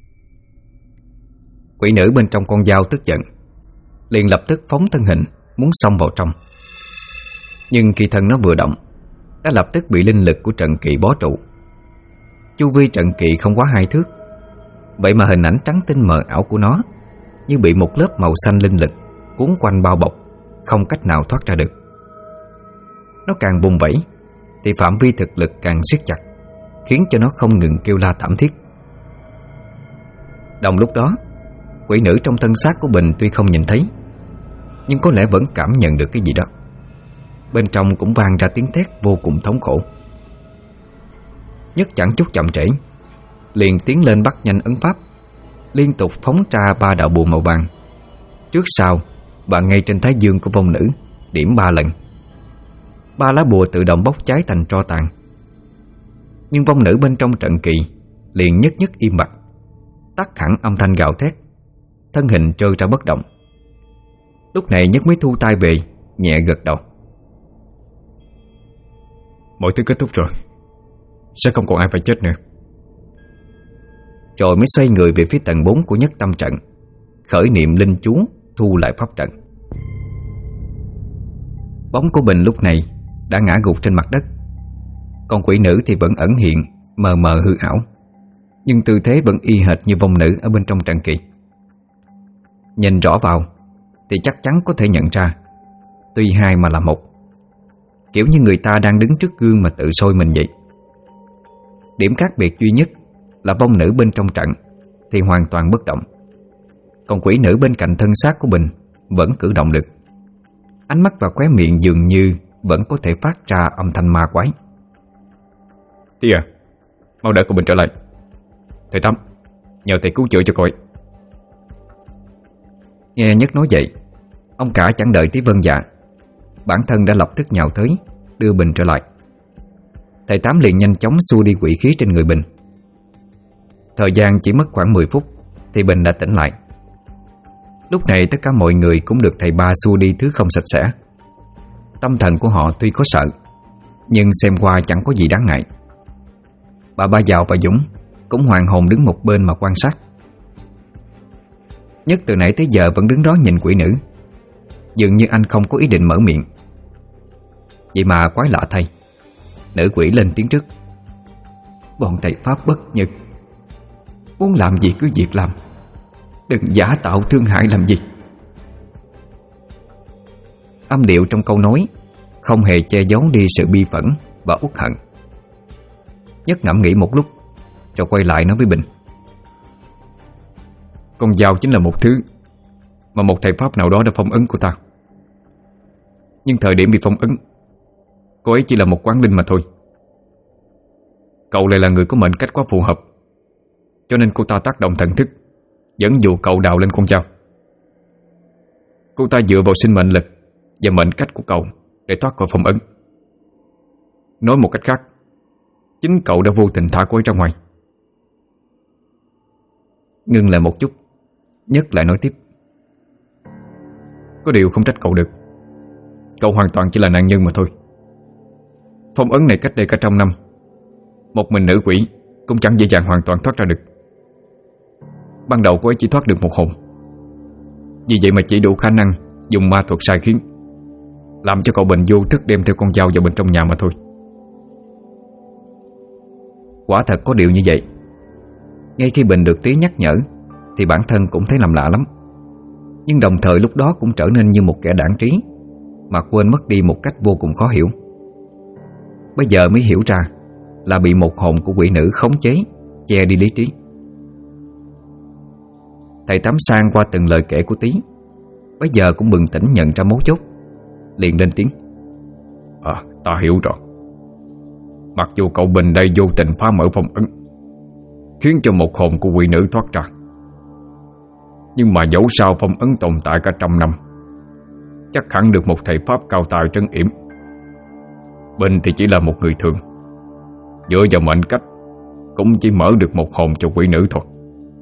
Quỷ nữ bên trong con dao tức giận, liền lập tức phóng thân hình muốn xông vào trong. Nhưng khi thân nó vừa động, đã lập tức bị linh lực của trận kỳ bó trụ. Chu vi trận kỳ không quá 2 thước, vậy mà hình ảnh trắng tinh mờ ảo của nó như bị một lớp màu xanh linh lực cuốn quanh bao bọc, không cách nào thoát ra được. Nó càng bùng vẫy thì phạm vi thực lực càng siết chặt, khiến cho nó không ngừng kêu la thảm thiết. Đồng lúc đó, quỷ nữ trong thân xác của Bình tuy không nhìn thấy, nhưng có lẽ vẫn cảm nhận được cái gì đó. Bên trong cũng vang ra tiếng thét vô cùng thống khổ. Nhất chẳng chút chậm trễ, liền tiến lên bắt nhanh ấn pháp, liên tục phóng ra 3 đạo bùa màu vàng, trước sau và ngay trên thái dương của vong nữ, điểm 3 lần. 3 lá bùa tự động bốc cháy thành tro tàn. Nhưng vong nữ bên trong trận kỳ liền nhất nhất im bặt, tắt hẳn âm thanh gào thét, thân hình trơ ra bất động. Lúc này Nhất mới thu tay về, nhẹ gật đầu. Mọi thứ kết thúc rồi, sẽ không còn ai phải chết nữa. Rồi mới xoay người về phía tầng 4 của Nhất tâm trận, khởi niệm linh chú thu lại pháp trận. Bóng của Bình lúc này đã ngã gục trên mặt đất, còn quỷ nữ thì vẫn ẩn hiện mờ mờ hư ảo, nhưng tư thế vẫn y hệt như vong nữ ở bên trong trận kỳ. Nhìn rõ vào thì chắc chắn có thể nhận ra, tuy hai mà là một, kiểu như người ta đang đứng trước gương mà tự soi mình vậy. Điểm khác biệt duy nhất là vong nữ bên trong trận thì hoàn toàn bất động, còn quỷ nữ bên cạnh thân xác của Bình vẫn cử động được. Ánh mắt và khóe miệng dường như vẫn có thể phát ra âm thanh ma quái. Tí à, mau đợi cô Bình trở lại. Thầy Tám, nhờ thầy cứu chữa cho cô ấy. Nghe Nhất nói vậy, ông cả chẳng đợi tí vâng dạ, bản thân đã lập tức nhào tới đưa Bình trở lại. Thầy Tám liền nhanh chóng xua đi quỷ khí trên người Bình. Thời gian chỉ mất khoảng 10 phút thì Bình đã tỉnh lại. Lúc này tất cả mọi người cũng được thầy Ba xua đi thứ không sạch sẽ. Tâm thần của họ tuy có sợ, nhưng xem qua chẳng có gì đáng ngại. Bà Ba Giàu và Dũng cũng hoàn hồn đứng một bên mà quan sát. Nhất từ nãy tới giờ vẫn đứng đó nhìn quỷ nữ, dường như anh không có ý định mở miệng. Vậy mà quái lạ thay, nữ quỷ lên tiếng trước. Bọn thầy Pháp bất nhật, muốn làm gì cứ việc làm, đừng giả tạo thương hại làm gì. Âm điệu trong câu nói không hề che giấu đi sự bi phẫn và uất hận. Nhất ngẫm nghĩ một lúc rồi quay lại nói với Bình. Con dao chính là một thứ mà một thầy pháp nào đó đã phong ấn cô ta. Nhưng thời điểm bị phong ấn, cô ấy chỉ là một quán linh mà thôi. Cậu lại là người có mệnh cách quá phù hợp, cho nên cô ta tác động thần thức, dẫn dụ cậu đào lên con dao. Cô ta dựa vào sinh mệnh lực và mệnh cách của cậu để thoát khỏi phong ấn. Nói một cách khác, chính cậu đã vô tình thả cô ấy ra ngoài. Ngưng lại một chút, Nhất lại nói tiếp. Có điều không trách cậu được. Cậu hoàn toàn chỉ là nạn nhân mà thôi. Phong ấn này cách đây cả 100 năm, một mình nữ quỷ cũng chẳng dễ dàng hoàn toàn thoát ra được. Ban đầu cô ấy chỉ thoát được một hồn, vì vậy mà chỉ đủ khả năng dùng ma thuật sai khiến, làm cho cậu Bình vô thức đem theo con dao vào bên trong nhà mà thôi. Quả thật có điều như vậy. Ngay khi Bình được Tí nhắc nhở thì bản thân cũng thấy làm lạ lắm, nhưng đồng thời lúc đó cũng trở nên như một kẻ đãng trí, mà quên mất đi một cách vô cùng khó hiểu. Bây giờ mới hiểu ra là bị một hồn của quỷ nữ khống chế, che đi lý trí. Thầy Tám Sang qua từng lời kể của Tí, bây giờ cũng bừng tỉnh nhận ra mấu chốt, liền lên tiếng. Ta hiểu rồi. Mặc dù cậu Bình đây vô tình phá mở phong ấn, khiến cho một hồn của quỷ nữ thoát ra, nhưng mà dẫu sao phong ấn tồn tại cả 100 năm, chắc hẳn được một thầy pháp cao tài trấn yểm. Bình thì chỉ là một người thường, dựa vào mệnh cách cũng chỉ mở được một hồn cho quỷ nữ thôi.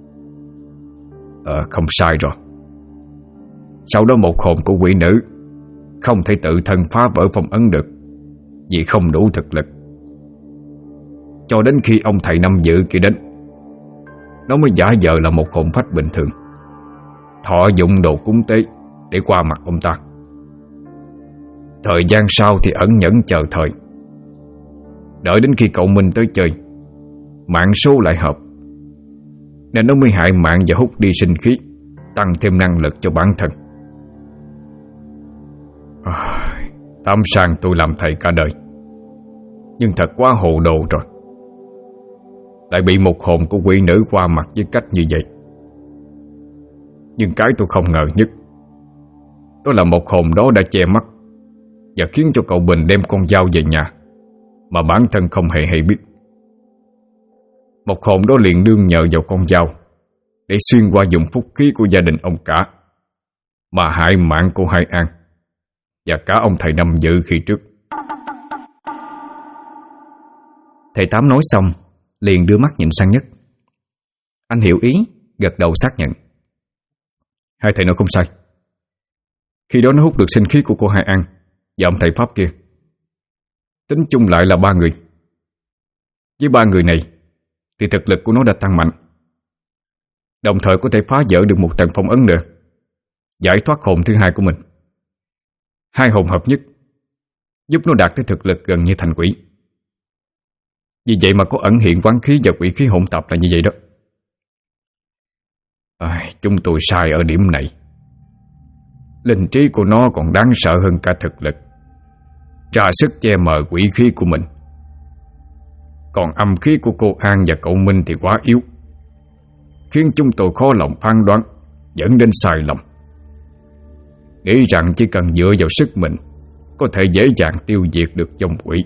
Không sai rồi. Sau đó một hồn của quỷ nữ không thể tự thân phá vỡ phong ấn được, vì không đủ thực lực. Cho đến khi ông thầy Năm Dự kia đến, nó mới giả vờ là một hồn phách bình thường, thọ dụng đồ cúng tế để qua mặt ông ta. Thời gian sau thì ẩn nhẫn chờ thời, đợi đến khi cậu Minh tới chơi, mạng số lại hợp, nên nó mới hại mạng và hút đi sinh khí, tăng thêm năng lực cho bản thân. Tám Sang tôi làm thầy cả đời, nhưng thật quá hồ đồ rồi, lại bị một hồn của quỷ nữ qua mặt với cách như vậy. Nhưng cái tôi không ngờ nhất, đó là một hồn đó đã che mắt và khiến cho cậu Bình đem con dao về nhà mà bản thân không hề biết. Một hồn đó liền đương nhờ vào con dao để xuyên qua dùng phúc khí của gia đình ông cả, mà hại mạng cô Hai An và cả ông thầy Năm Dự khi trước. Thầy Tám nói xong liền đưa mắt nhìn sang Nhất. Anh hiểu ý, gật đầu xác nhận. Hai thầy nói không sai. Khi đó nó hút được sinh khí của cô Hai An và ông thầy pháp kia. Tính chung lại là 3 người. Với 3 người này thì thực lực của nó đã tăng mạnh, đồng thời có thể phá vỡ được một tầng phong ấn nữa, giải thoát hồn thứ hai của mình. 2 hồn hợp nhất giúp nó đạt tới thực lực gần như thành quỷ. Vì vậy mà có ẩn hiện quán khí và quỷ khí hỗn tạp là như vậy đó. Chúng tôi sai ở điểm này. Linh trí của nó còn đáng sợ hơn cả thực lực, ra sức che mờ quỷ khí của mình. Còn âm khí của cô An và cậu Minh thì quá yếu, khiến chúng tôi khó lòng phán đoán, dẫn đến sai lầm, nghĩ rằng chỉ cần dựa vào sức mình có thể dễ dàng tiêu diệt được vong quỷ.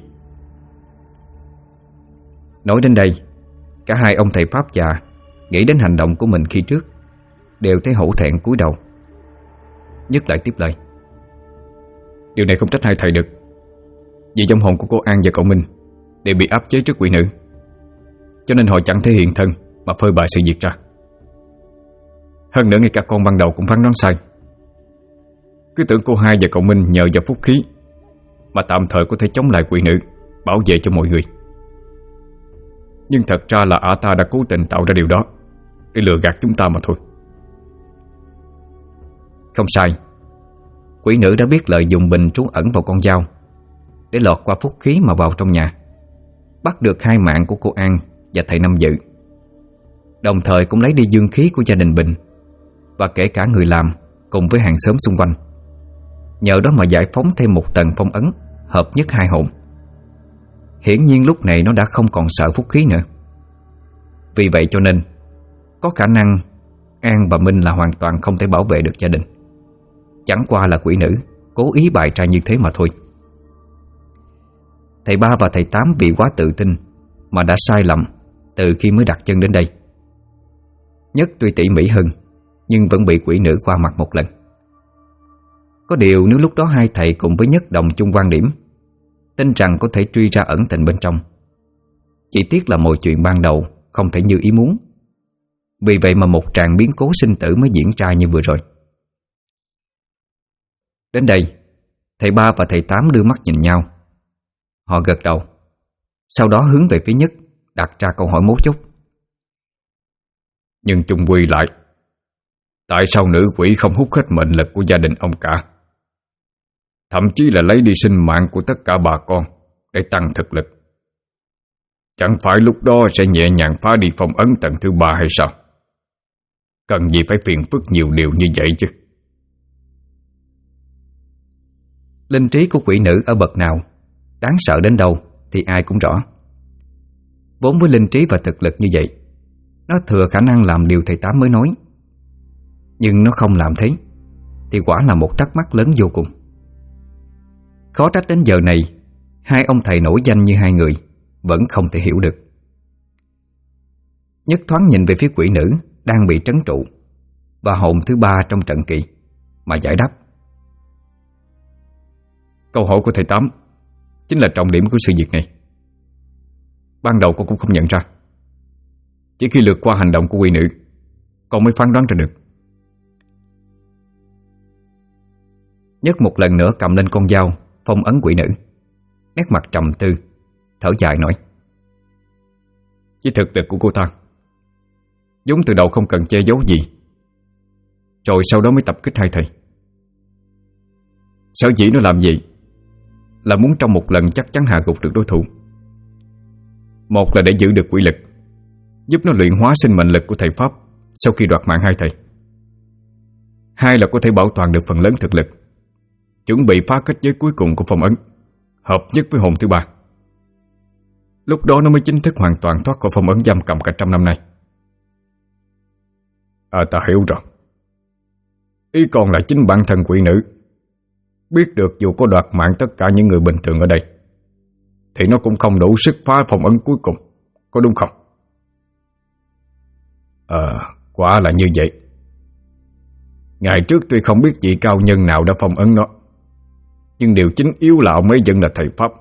Nói đến đây, cả hai ông thầy pháp già nghĩ đến hành động của mình khi trước, đều thấy hổ thẹn cúi đầu. Nhất lại tiếp lời. Điều này không trách hai thầy được, vì vong hồn của cô An và cậu Minh đều bị áp chế trước quỷ nữ, cho nên họ chẳng thể hiện thân mà phơi bày sự việc ra. Hơn nữa ngay cả con ban đầu cũng phán đoán sai, cứ tưởng cô Hai và cậu Minh nhờ vào phúc khí mà tạm thời có thể chống lại quỷ nữ, bảo vệ cho mọi người. Nhưng thật ra là ả ta đã cố tình tạo ra điều đó để lừa gạt chúng ta mà thôi. Không sai. Quỷ nữ đã biết lợi dụng bình trú ẩn vào con dao để lọt qua phúc khí mà vào trong nhà, bắt được 2 mạng của cô An và thầy Năm Dự, đồng thời cũng lấy đi dương khí của gia đình Bình và kể cả người làm cùng với hàng xóm xung quanh. Nhờ đó mà giải phóng thêm một tầng phong ấn, hợp nhất 2 hồn. Hiển nhiên lúc này nó đã không còn sợ phúc khí nữa. Vì vậy cho nên có khả năng An và Minh là hoàn toàn không thể bảo vệ được gia đình. chẳng qua là quỷ nữ cố ý bày ra như thế mà thôi. Thầy Ba và thầy Tám vì quá tự tin mà đã sai lầm từ khi mới đặt chân đến đây. Nhất tuy tỉ mỉ hơn, nhưng vẫn bị quỷ nữ qua mặt một lần. Có điều nếu lúc đó hai thầy cùng với Nhất đồng chung quan điểm, tin rằng có thể truy ra ẩn tình bên trong. Chỉ tiếc là mọi chuyện ban đầu không thể như ý muốn. Vì vậy mà một tràng biến cố sinh tử mới diễn ra như vừa rồi. Đến đây, thầy Ba và thầy Tám đưa mắt nhìn nhau. Họ gật đầu, sau đó hướng về phía Nhất, đặt ra câu hỏi mấu chốt. Nhưng chung quy lại, tại sao nữ quỷ không hút hết mệnh lực của gia đình ông cả, thậm chí là lấy đi sinh mạng của tất cả bà con để tăng thực lực? Chẳng phải lúc đó sẽ nhẹ nhàng phá đi phong ấn tầng thứ 3 hay sao? Cần gì phải phiền phức nhiều điều như vậy chứ? Linh trí của quỷ nữ ở bậc nào, đáng sợ đến đâu thì ai cũng rõ. Vốn với linh trí và thực lực như vậy, nó thừa khả năng làm điều thầy Tám mới nói. Nhưng nó không làm thế thì quả là một thắc mắc lớn vô cùng. Khó trách đến giờ này, hai ông thầy nổi danh như hai người vẫn không thể hiểu được. Nhất thoáng nhìn về phía quỷ nữ đang bị trấn trụ và hồn thứ 3 trong trận kỳ mà giải đáp. Câu hỏi của thầy Tám chính là trọng điểm của sự việc này. Ban đầu con cũng không nhận ra, chỉ khi lượt qua hành động của quỷ nữ, con mới phán đoán ra được. Nhất một lần nữa cầm lên con dao phong ấn quỷ nữ, nét mặt trầm tư, thở dài nói: Với thực lực của cô ta, vốn từ đầu không cần che giấu gì, rồi sau đó mới tập kích hai thầy. Sở dĩ nó làm vậy là muốn trong một lần chắc chắn hạ gục được đối thủ. Một là để giữ được quỷ lực, giúp nó luyện hóa sinh mệnh lực của thầy Pháp sau khi đoạt mạng hai thầy. Hai là có thể bảo toàn được phần lớn thực lực, chuẩn bị phá kết giới cuối cùng của phong ấn, hợp nhất với hồn thứ 3. Lúc đó nó mới chính thức hoàn toàn thoát khỏi phong ấn giam cầm cả trăm năm nay. Ta hiểu rồi. Ý còn là chính bản thân quỷ nữ biết được dù có đoạt mạng tất cả những người bình thường ở đây thì nó cũng không đủ sức phá phong ấn cuối cùng, có đúng không? Quả là như vậy. Ngày trước tuy không biết vị cao nhân nào đã phong ấn nó, nhưng điều chính yếu là ông ấy vẫn là thầy Pháp.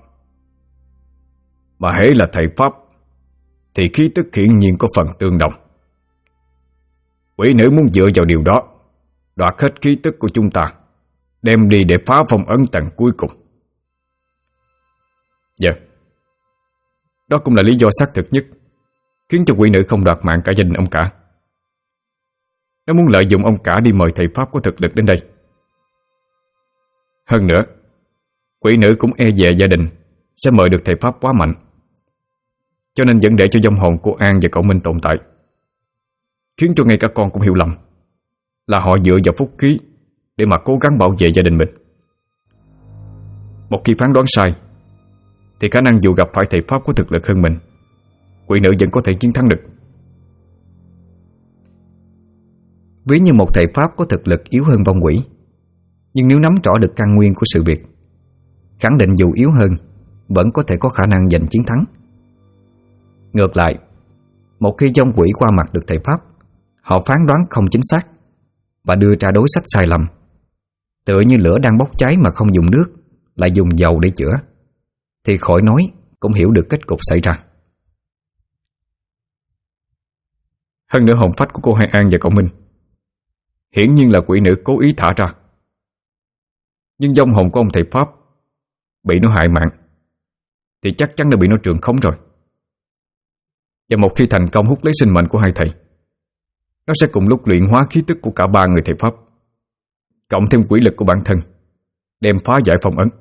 Mà hễ là thầy Pháp thì khí tức hiển nhiên có phần tương đồng. Quỷ nữ muốn dựa vào điều đó đoạt hết khí tức của chúng ta, đem đi để phá phong ấn tầng cuối cùng. Dạ, đó cũng là lý do xác thực nhất khiến cho quỷ nữ không đoạt mạng cả gia đình ông cả. Nó muốn lợi dụng ông cả đi mời thầy Pháp có thực lực đến đây. Hơn nữa, quỷ nữ cũng e dè gia đình sẽ mời được thầy Pháp quá mạnh, cho nên vẫn để cho vong hồn của An và cậu Minh tồn tại, khiến cho ngay cả con cũng hiểu lầm là họ dựa vào phúc khí để mà cố gắng bảo vệ gia đình mình. Một khi phán đoán sai thì khả năng dù gặp phải thầy Pháp có thực lực hơn mình, quỷ nữ vẫn có thể chiến thắng được. Ví như một thầy Pháp có thực lực yếu hơn vong quỷ, nhưng nếu nắm rõ được căn nguyên của sự việc, khẳng định dù yếu hơn vẫn có thể có khả năng giành chiến thắng. Ngược lại, một khi vong quỷ qua mặt được thầy Pháp, họ phán đoán không chính xác và đưa ra đối sách sai lầm, tựa như lửa đang bốc cháy mà không dùng nước, lại dùng dầu để chữa, thì khỏi nói cũng hiểu được kết cục xảy ra. Hơn nữa hồn phách của cô Hai An và cậu Minh hiển nhiên là quỷ nữ cố ý thả ra. Nhưng vong hồn của ông thầy Pháp bị nó hại mạng thì chắc chắn đã bị nó trường khống rồi. Và một khi thành công hút lấy sinh mệnh của hai thầy, nó sẽ cùng lúc luyện hóa khí tức của cả ba người thầy Pháp, cộng thêm quỷ lực của bản thân, đem phá giải phong ấn.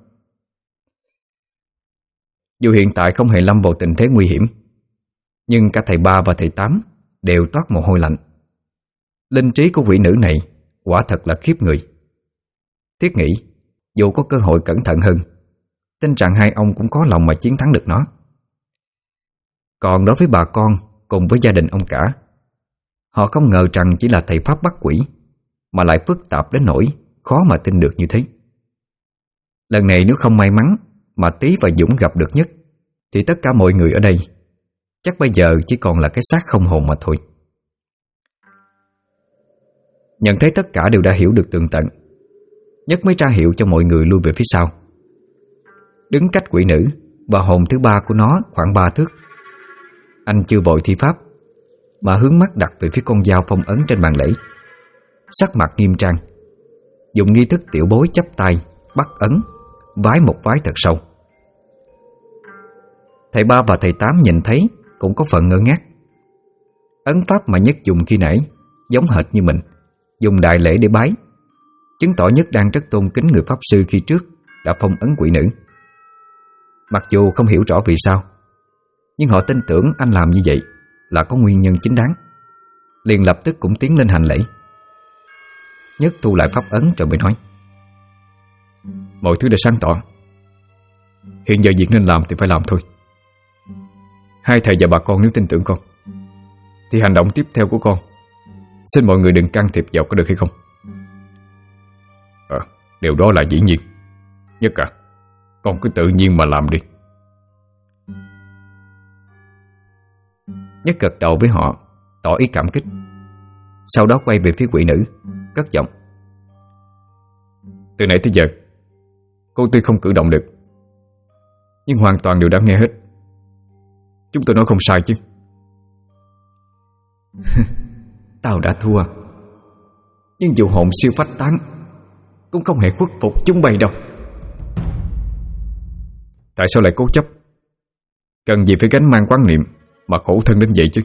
Dù hiện tại không hề lâm vào tình thế nguy hiểm, nhưng cả thầy Ba và thầy Tám đều toát mồ hôi lạnh. Linh trí của quỷ nữ này quả thật là khiếp người. Thiết nghĩ dù có cơ hội cẩn thận hơn, tin rằng hai ông cũng có lòng mà chiến thắng được nó. Còn đối với bà con cùng với gia đình ông cả, họ không ngờ rằng chỉ là thầy Pháp bắt quỷ mà lại phức tạp đến nỗi khó mà tin được như thế. Lần này nếu không may mắn mà Tý và Dũng gặp được Nhất, thì tất cả mọi người ở đây chắc bây giờ chỉ còn là cái xác không hồn mà thôi. Nhận thấy tất cả đều đã hiểu được tường tận, Nhất mới ra hiệu cho mọi người lui về phía sau. Đứng cách quỷ nữ và hồn thứ ba của nó khoảng 3 thước, anh chưa vội thi pháp, mà hướng mắt đặt về phía con dao phong ấn trên bàn lễ, sắc mặt nghiêm trang, dùng nghi thức tiểu bối chắp tay bắt ấn, vái một vái thật sâu. Thầy Ba và thầy Tám nhìn thấy cũng có phần ngơ ngác. Ấn pháp mà Nhất dùng khi nãy giống hệt như mình, dùng đại lễ để bái, chứng tỏ Nhất đang rất tôn kính người pháp sư khi trước đã phong ấn quỷ nữ. Mặc dù không hiểu rõ vì sao, nhưng họ tin tưởng anh làm như vậy là có nguyên nhân chính đáng, liền lập tức cũng tiến lên hành lễ. Nhất thu lại pháp ấn rồi mới nói: Mọi thứ đã sáng tỏ, hiện giờ việc nên làm thì phải làm thôi. Hai thầy và bà con nếu tin tưởng con, thì hành động tiếp theo của con xin mọi người đừng can thiệp vào, có được hay không? Điều đó là dĩ nhiên. Nhất à, con cứ tự nhiên mà làm đi. Nhất gật đầu với họ, tỏ ý cảm kích. Sau đó quay về phía quỷ nữ, cất giọng: Từ nãy tới giờ, cô tuy không cử động được, nhưng hoàn toàn đều đã nghe hết. Chúng tôi nói không sai chứ? Tao đã thua, nhưng dù hồn siêu phách tán cũng không hề khuất phục chúng bay đâu. Tại sao lại cố chấp? Cần gì phải gánh mang quán niệm mà khổ thân đến vậy chứ?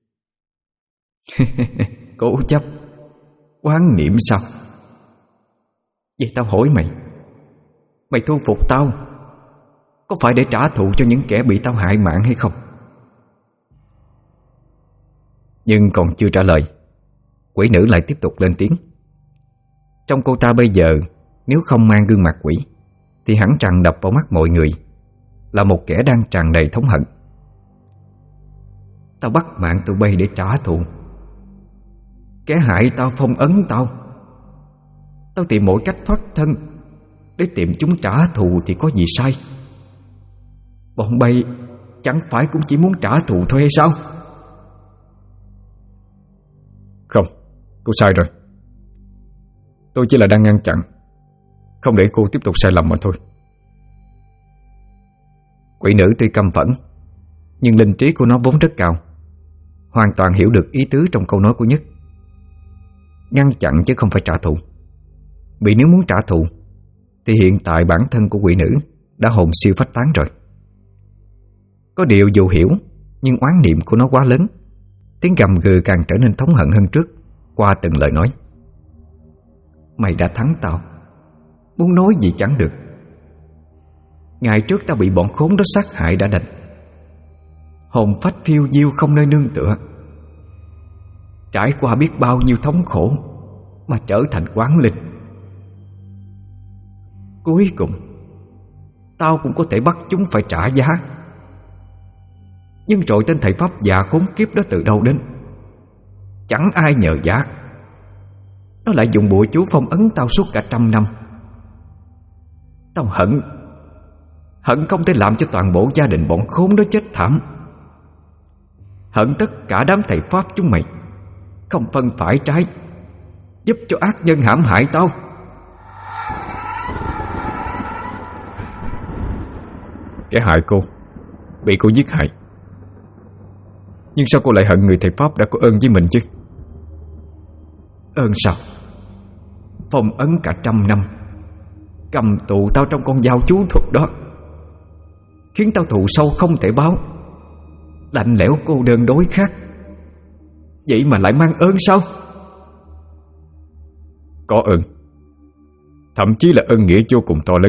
Cố chấp, quán niệm sao? Vậy tao hỏi mày, mày thu phục tao có phải để trả thù cho những kẻ bị tao hại mạng hay không? Nhưng còn chưa trả lời, quỷ nữ lại tiếp tục lên tiếng. Trong cô ta bây giờ, nếu không mang gương mặt quỷ, thì hẳn rằng đập vào mắt mọi người là một kẻ đang tràn đầy thống hận. Tao bắt mạng tụi bay để trả thù. Kẻ hại tao phong ấn tao, tao tìm mọi cách thoát thân để tìm chúng trả thù thì có gì sai? Bọn bay chẳng phải cũng chỉ muốn trả thù thôi hay sao? Không, cô sai rồi. Tôi chỉ là đang ngăn chặn, không để cô tiếp tục sai lầm mà thôi. Quỷ nữ tuy căm phẫn, nhưng linh trí của nó vốn rất cao, hoàn toàn hiểu được ý tứ trong câu nói của Nhất. Ngăn chặn chứ không phải trả thù. Vì nếu muốn trả thù thì hiện tại bản thân của quỷ nữ đã hồn siêu phách tán rồi. Có điều dù hiểu, nhưng oán niệm của nó quá lớn, tiếng gầm gừ càng trở nên thống hận hơn trước qua từng lời nói. Mày đã thắng tao, muốn nói gì chẳng được. Ngày trước tao bị bọn khốn đó sát hại đã đành, hồn phách phiêu diêu không nơi nương tựa, trải qua biết bao nhiêu thống khổ mà trở thành quán linh. Cuối cùng tao cũng có thể bắt chúng phải trả giá. Nhưng rồi tên thầy pháp già khốn kiếp đó từ đâu đến? Chẳng ai nhờ vả. Nó lại dùng bùa chú phong ấn tao suốt cả 100 năm. Tao hận không thể làm cho toàn bộ gia đình bọn khốn đó chết thảm. Hận tất cả đám thầy pháp chúng mày không phân phải trái, giúp cho ác nhân hãm hại tao. Kẻ hại cô bị cô giết hại, nhưng sao cô lại hận người thầy pháp đã có ơn với mình chứ? Ơn sao? Phong ấn cả 100 năm, cầm tù tao trong con dao chú thuật đó, khiến tao thù sâu không thể báo, lạnh lẽo cô đơn đối khác. Vậy mà lại mang ơn sao? Có ơn, thậm chí là ơn nghĩa vô cùng to lớn.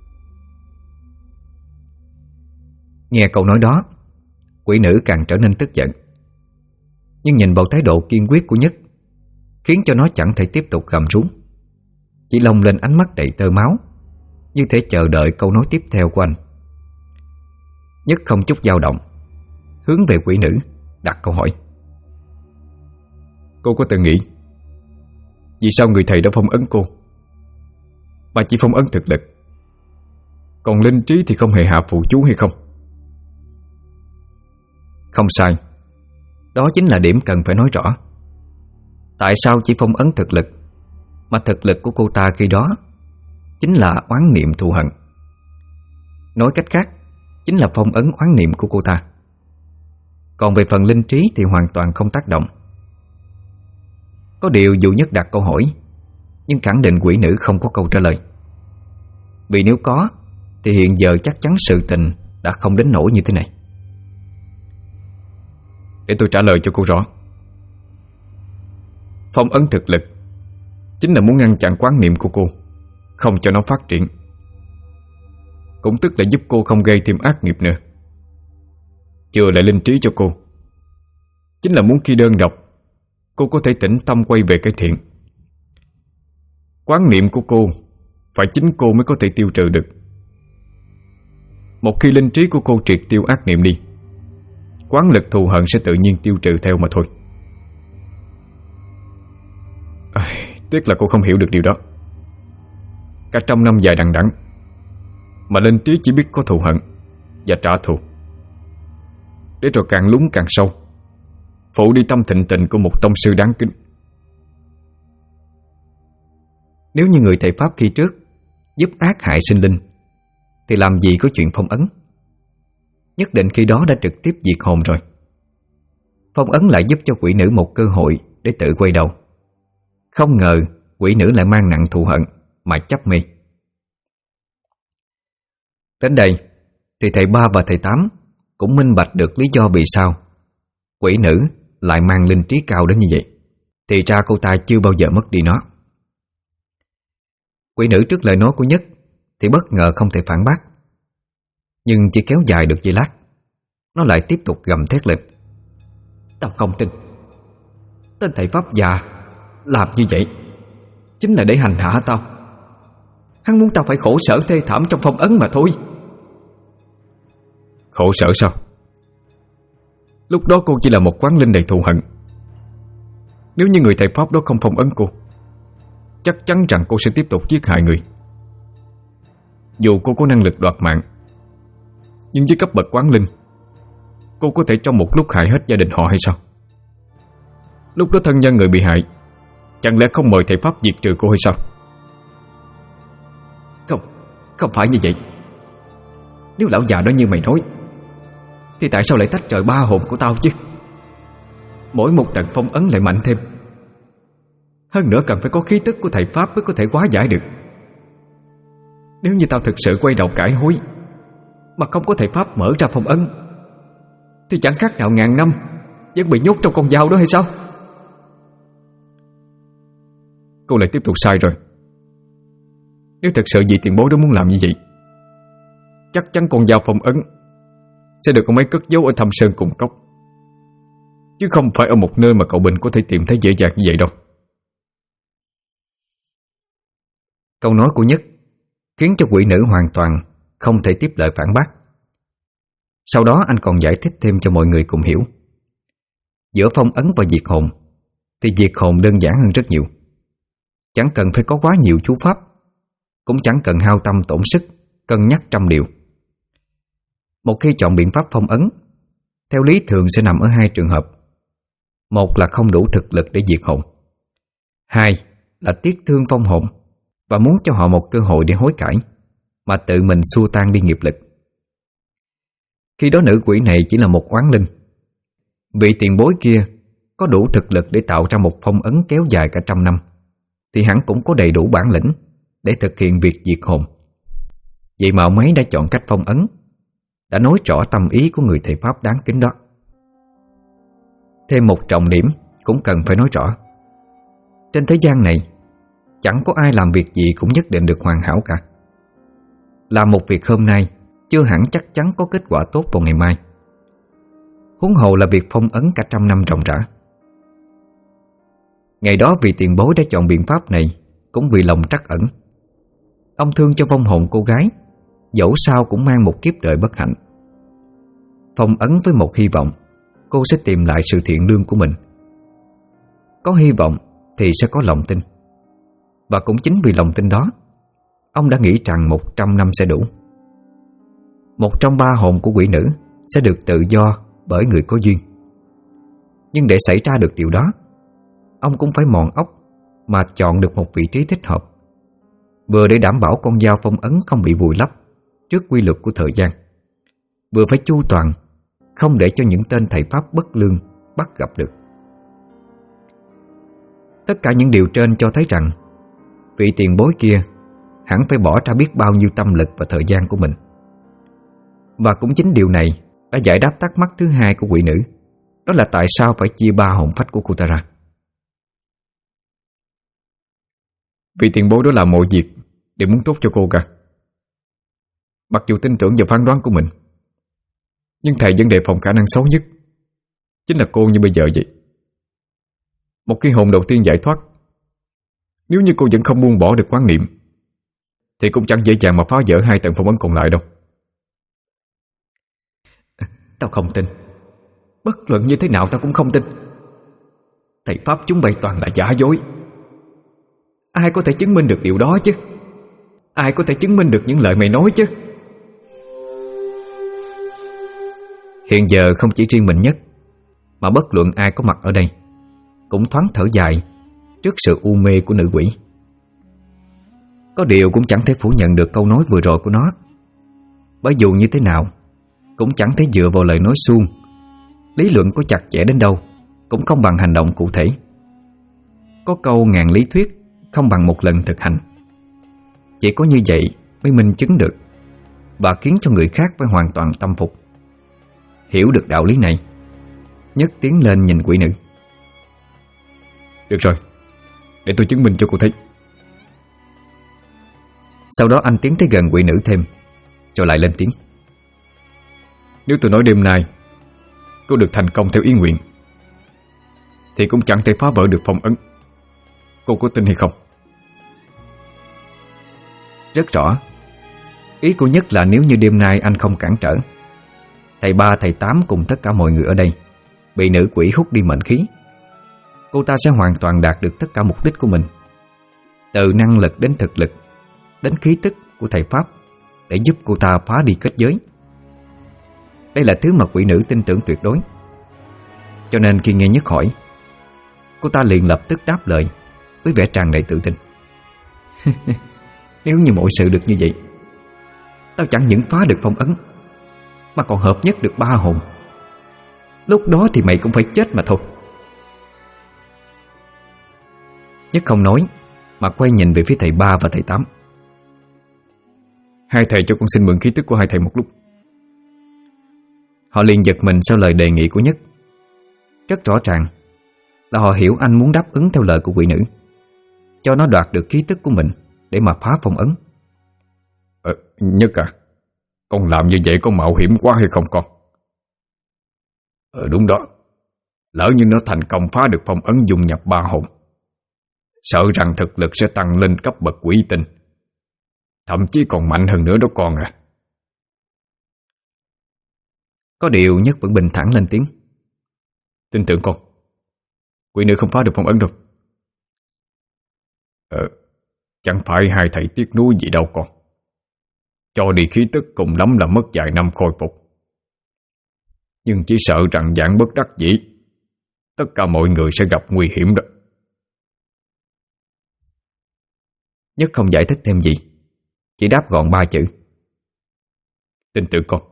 Nghe câu nói đó, quỷ nữ càng trở nên tức giận. Nhưng nhìn vào thái độ kiên quyết của Nhất, khiến cho nó chẳng thể tiếp tục gầm rú, chỉ lông lên ánh mắt đầy tơ máu, như thể chờ đợi câu nói tiếp theo của anh. Nhất không chút dao động, hướng về quỷ nữ đặt câu hỏi: Cô có từng nghĩ vì sao người thầy đã phong ấn cô mà chỉ phong ấn thực lực, còn linh trí thì không hề hạ phụ chú hay không? Không sai. Đó chính là điểm cần phải nói rõ. Tại sao chỉ phong ấn thực lực, mà thực lực của cô ta khi đó chính là oán niệm thù hận. Nói cách khác, chính là phong ấn oán niệm của cô ta. Còn về phần linh trí thì hoàn toàn không tác động. Có điều dù Nhất đặt câu hỏi, nhưng khẳng định quỷ nữ không có câu trả lời. Vì nếu có thì hiện giờ chắc chắn sự tình đã không đến nỗi như thế này. Để tôi trả lời cho cô rõ. Phong ấn thực lực chính là muốn ngăn chặn quán niệm của cô, không cho nó phát triển, cũng tức là giúp cô không gây thêm ác nghiệp nữa. Chừa lại linh trí cho cô, chính là muốn khi đơn độc cô có thể tĩnh tâm quay về cái thiện. Quán niệm của cô phải chính cô mới có thể tiêu trừ được. Một khi linh trí của cô triệt tiêu ác niệm đi, quán lực thù hận sẽ tự nhiên tiêu trừ theo mà thôi. Tiếc là cô không hiểu được điều đó. Cả trăm năm dài đằng đẵng mà linh trí chỉ biết có thù hận và trả thù, để rồi càng lún càng sâu, phụ đi tâm thịnh tình của một tông sư đáng kính. Nếu như người thầy Pháp khi trước giúp ác hại sinh linh thì làm gì có chuyện phong ấn. Nhất định khi đó đã trực tiếp diệt hồn rồi. Phong ấn lại giúp cho quỷ nữ một cơ hội để tự quay đầu. Không ngờ quỷ nữ lại mang nặng thù hận mà chấp mê. Đến đây thì thầy Ba và thầy Tám cũng minh bạch được lý do vì sao quỷ nữ lại mang linh trí cao đến như vậy. Thì ra cô ta chưa bao giờ mất đi nó. Quỷ nữ trước lời nói của Nhất thì bất ngờ không thể phản bác. Nhưng chỉ kéo dài được giây lát, nó lại tiếp tục gầm thét lên. Tao không tin. Tên thầy Pháp già làm như vậy chính là để hành hạ tao. Hắn muốn tao phải khổ sở thê thảm trong phong ấn mà thôi. Khổ sở sao? Lúc đó cô chỉ là một quán linh đầy thù hận. Nếu như người thầy Pháp đó không phong ấn cô, chắc chắn rằng cô sẽ tiếp tục giết hại người. Dù cô có năng lực đoạt mạng, nhưng với cấp bậc quán linh, cô có thể trong một lúc hại hết gia đình họ hay sao? Lúc đó thân nhân người bị hại chẳng lẽ không mời thầy Pháp diệt trừ cô hay sao? Không phải như vậy. Nếu lão già đó như mày nói thì tại sao lại tách rời ba hồn của tao chứ? Mỗi một tầng phong ấn lại mạnh thêm. Hơn nữa cần phải có khí tức của thầy Pháp mới có thể hóa giải được. Nếu như tao thực sự quay đầu cải hối mà không có thầy Pháp mở ra phong ấn thì chẳng khác nào ngàn năm vẫn bị nhốt trong con dao đó hay sao? Cô lại tiếp tục sai rồi. Nếu thật sự vị tiền bối đó muốn làm như vậy, chắc chắn con dao phong ấn sẽ được ông ấy cất giấu ở thâm sơn cùng cốc, chứ không phải ở một nơi mà cậu Bình có thể tìm thấy dễ dàng như vậy đâu. Câu nói của Nhất khiến cho quỷ nữ hoàn toàn không thể tiếp lời phản bác. Sau đó anh còn giải thích thêm cho mọi người cùng hiểu. Giữa phong ấn và diệt hồn thì diệt hồn đơn giản hơn rất nhiều. Chẳng cần phải có quá nhiều chú pháp, cũng chẳng cần hao tâm tổn sức cân nhắc trăm điều. Một khi chọn biện pháp phong ấn, theo lý thường sẽ nằm ở hai trường hợp. Một là không đủ thực lực để diệt hồn, hai là tiếc thương vong hồn và muốn cho họ một cơ hội để hối cải, mà tự mình xua tan đi nghiệp lực. Khi đó nữ quỷ này chỉ là một oán linh. Vị tiền bối kia có đủ thực lực để tạo ra một phong ấn kéo dài cả trăm năm, thì hắn cũng có đầy đủ bản lĩnh để thực hiện việc diệt hồn. Vậy mà ông ấy đã chọn cách phong ấn, đã nói rõ tâm ý của người thầy Pháp đáng kính đó. Thêm một trọng điểm cũng cần phải nói rõ. Trên thế gian này chẳng có ai làm việc gì cũng nhất định được hoàn hảo cả. Làm một việc hôm nay chưa hẳn chắc chắn có kết quả tốt vào ngày mai. Huống hồ là việc phong ấn cả trăm năm ròng rã. Ngày đó vì tiền bối đã chọn biện pháp này cũng vì lòng trắc ẩn. Ông thương cho vong hồn cô gái, dẫu sao cũng mang một kiếp đời bất hạnh. Phong ấn với một hy vọng cô sẽ tìm lại sự thiện lương của mình. Có hy vọng thì sẽ có lòng tin. Và cũng chính vì lòng tin đó ông đã nghĩ rằng 100 năm sẽ đủ. Một trong 3 hồn của quỷ nữ sẽ được tự do bởi người có duyên. Nhưng để xảy ra được điều đó, ông cũng phải mòn óc mà chọn được một vị trí thích hợp, vừa để đảm bảo con dao phong ấn không bị vùi lấp trước quy luật của thời gian, vừa phải chu toàn, không để cho những tên thầy pháp bất lương bắt gặp được. Tất cả những điều trên cho thấy rằng vị tiền bối kia hẳn phải bỏ ra biết bao nhiêu tâm lực và thời gian của mình. Và cũng chính điều này đã giải đáp thắc mắc thứ hai của quỷ nữ, đó là tại sao phải chia 3 hồn phách của cô ta ra. Vị tiền bối đó làm mọi việc đều muốn tốt cho cô cả. Mặc dù tin tưởng vào phán đoán của mình, nhưng thầy vẫn đề phòng khả năng xấu nhất, chính là cô như bây giờ vậy. Một khi hồn đầu tiên giải thoát, nếu như cô vẫn không buông bỏ được quán niệm, thì cũng chẳng dễ dàng mà phá vỡ 2 tầng phong ấn còn lại đâu. Tao không tin. Bất luận như thế nào tao cũng không tin. Thầy pháp chúng bày toàn là giả dối. Ai có thể chứng minh được điều đó chứ? Ai có thể chứng minh được những lời mày nói chứ? Hiện giờ không chỉ riêng mình Nhất, mà bất luận ai có mặt ở đây cũng thoáng thở dài trước sự u mê của nữ quỷ. Có điều cũng chẳng thể phủ nhận được câu nói vừa rồi của nó. Bởi dù như thế nào cũng chẳng thể dựa vào lời nói suông, lý luận có chặt chẽ đến đâu cũng không bằng hành động cụ thể. Có câu ngàn lý thuyết không bằng một lần thực hành. Chỉ có như vậy mới minh chứng được và khiến cho người khác phải hoàn toàn tâm phục. Hiểu được đạo lý này, Nhất tiến lên nhìn quỷ nữ. Được rồi, để tôi chứng minh cho cô thấy. Sau đó anh tiến tới gần quỷ nữ thêm, rồi lại lên tiếng. Nếu tôi nói đêm nay cô được thành công theo ý nguyện, thì cũng chẳng thể phá vỡ được phong ấn. Cô có tin hay không? Rất rõ. Ý của Nhất là nếu như đêm nay anh không cản trở, thầy Ba, thầy Tám cùng tất cả mọi người ở đây bị nữ quỷ hút đi mệnh khí, cô ta sẽ hoàn toàn đạt được tất cả mục đích của mình, từ năng lực đến thực lực, đến khí tức của thầy Pháp, để giúp cô ta phá đi kết giới. Đây là thứ mà quỷ nữ tin tưởng tuyệt đối. Cho nên khi nghe Nhất hỏi, cô ta liền lập tức đáp lời với vẻ tràn đầy tự tin. Nếu như mọi sự được như vậy, tao chẳng những phá được phong ấn, mà còn hợp nhất được 3 hồn. Lúc đó thì mày cũng phải chết mà thôi. Nhất không nói, mà quay nhìn về phía thầy Ba và thầy Tám. 2 thầy cho con xin mượn khí tức của 2 thầy một lúc. Họ liền giật mình sau lời đề nghị của Nhất. Rất rõ ràng là họ hiểu anh muốn đáp ứng theo lời của quỷ nữ, cho nó đoạt được khí tức của mình để mà phá phong ấn. Nhất à, con làm như vậy có mạo hiểm quá hay không con? Đúng đó. Lỡ như nó thành công phá được phong ấn dung nhập 3 hồn, sợ rằng thực lực sẽ tăng lên cấp bậc quỷ tinh, thậm chí còn mạnh hơn nữa đó con à. Có điều Nhất vẫn bình thản lên tiếng. Tin tưởng con, quỷ nữ không phá được phong ấn đâu. Chẳng phải 2 thầy tiếc nuối gì đâu con. Cho đi khí tức cùng lắm là mất vài năm khôi phục, nhưng chỉ sợ rằng dạng bất đắc dĩ, tất cả mọi người sẽ gặp nguy hiểm đó. Nhất không giải thích thêm gì, chỉ đáp gọn 3 chữ: tin tưởng con.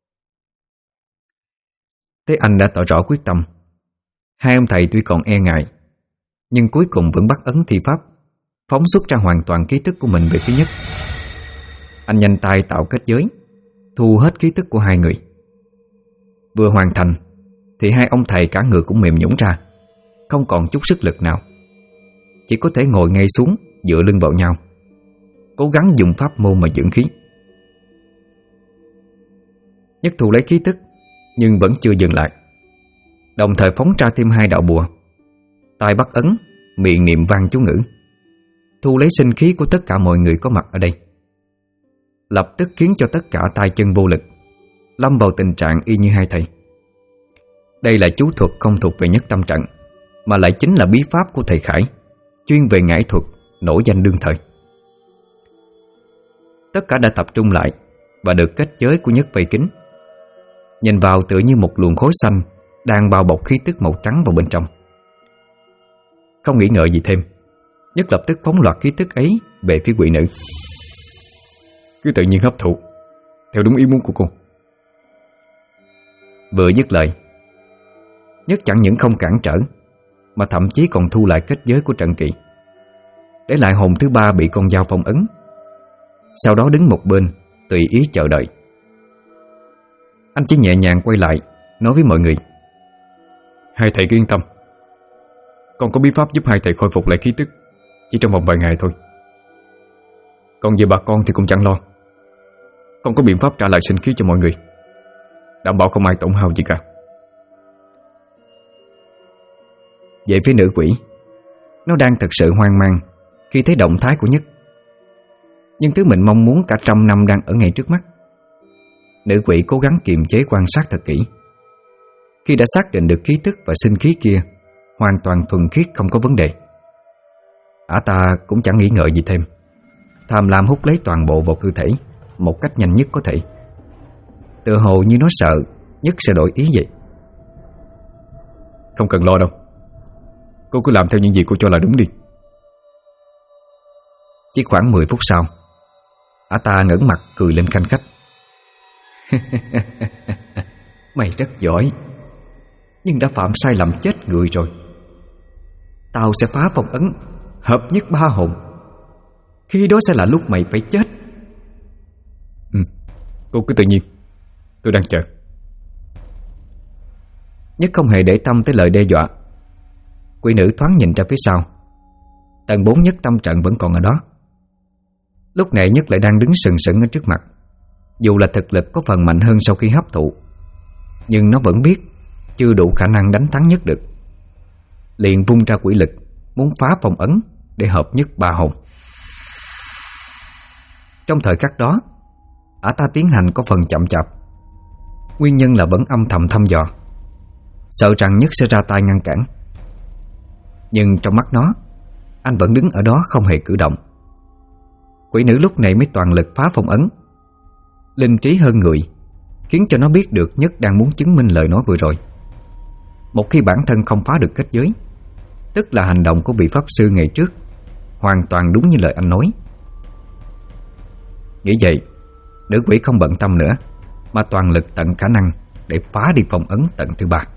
Thế anh đã tỏ rõ quyết tâm. 2 ông thầy tuy còn e ngại, nhưng cuối cùng vẫn bắt ấn thi pháp, phóng xuất ra hoàn toàn khí tức của mình về phía Nhất. Anh nhanh tay tạo kết giới, thu hết khí tức của 2 người. Vừa hoàn thành thì 2 ông thầy cả người cũng mềm nhũn ra, không còn chút sức lực nào, chỉ có thể ngồi ngay xuống dựa lưng vào nhau, cố gắng dùng pháp môn mà dưỡng khí. Nhất thu lấy khí tức, nhưng vẫn chưa dừng lại, đồng thời phóng ra thêm 2 đạo bùa, tay bắt ấn, miệng niệm vang chú ngữ, thu lấy sinh khí của tất cả mọi người có mặt ở đây, lập tức khiến cho tất cả tay chân vô lực, lâm vào tình trạng y như 2 thầy. Đây là chú thuật không thuộc về Nhất tâm trận, mà lại chính là bí pháp của thầy Khải, chuyên về ngải thuật, nổi danh đương thời. Tất cả đã tập trung lại và được kết giới của Nhất vây kín. Nhìn vào tựa như một luồng khối xanh đang bao bọc khí tức màu trắng vào bên trong. Không nghĩ ngợi gì thêm, Nhất lập tức phóng loạt khí tức ấy về phía quỷ nữ. Cứ tự nhiên hấp thụ theo đúng ý muốn của cô. Vừa dứt lời, Nhất chẳng những không cản trở, mà thậm chí còn thu lại kết giới của Trần Kỵ, để lại hồn thứ ba bị con dao phong ấn. Sau đó đứng một bên tùy ý chờ đợi. Anh chỉ nhẹ nhàng quay lại nói với mọi người: Hai thầy cứ yên tâm, con có bí pháp giúp hai thầy khôi phục lại khí tức chỉ trong vòng vài ngày thôi. Còn về bà con thì cũng chẳng lo, con có biện pháp trả lại sinh khí cho mọi người, đảm bảo không ai tổn hao gì cả. Về phía nữ quỷ, nó đang thực sự hoang mang khi thấy động thái của Nhất. Nhưng thứ mình mong muốn cả trăm năm đang ở ngay trước mắt. Nữ quỷ cố gắng kiềm chế quan sát thật kỹ. Khi đã xác định được khí tức và sinh khí kia hoàn toàn thuần khiết không có vấn đề, ả ta cũng chẳng nghĩ ngợi gì thêm, tham lam hút lấy toàn bộ vào cơ thể một cách nhanh nhất có thể. Tựa hồ như nó sợ Nhất sẽ đổi ý vậy. Không cần lo đâu, cô cứ làm theo những gì cô cho là đúng đi. Chỉ khoảng 10 phút sau, ả ta ngẩng mặt cười lên khanh khách. Mày rất giỏi, nhưng đã phạm sai lầm chết người rồi. Tao sẽ phá phong ấn, hợp nhất ba hồn. Khi đó sẽ là lúc mày phải chết. Cô cứ tự nhiên, tôi đang chờ. Nhất không hề để tâm tới lời đe dọa. Quỷ nữ thoáng nhìn ra phía sau. Tầng 4 Nhất tâm trận vẫn còn ở đó. Lúc này Nhất lại đang đứng sừng sững ở trước mặt. Dù là thực lực có phần mạnh hơn sau khi hấp thụ, nhưng nó vẫn biết chưa đủ khả năng đánh thắng Nhất được. Liền vung ra quỷ lực muốn phá phong ấn để hợp nhất ba hồn. Trong thời khắc đó, ả ta tiến hành có phần chậm chạp. Nguyên nhân là vẫn âm thầm thăm dò, sợ rằng Nhất sẽ ra tay ngăn cản. Nhưng trong mắt nó, anh vẫn đứng ở đó không hề cử động. Quỷ nữ lúc này mới toàn lực phá phong ấn. Linh trí hơn người, khiến cho nó biết được Nhất đang muốn chứng minh lời nói vừa rồi. Một khi bản thân không phá được kết giới, tức là hành động của vị pháp sư ngày trước hoàn toàn đúng như lời anh nói. Nghĩ vậy, nữ quỷ không bận tâm nữa, mà toàn lực tận khả năng để phá đi phong ấn tận thứ ba.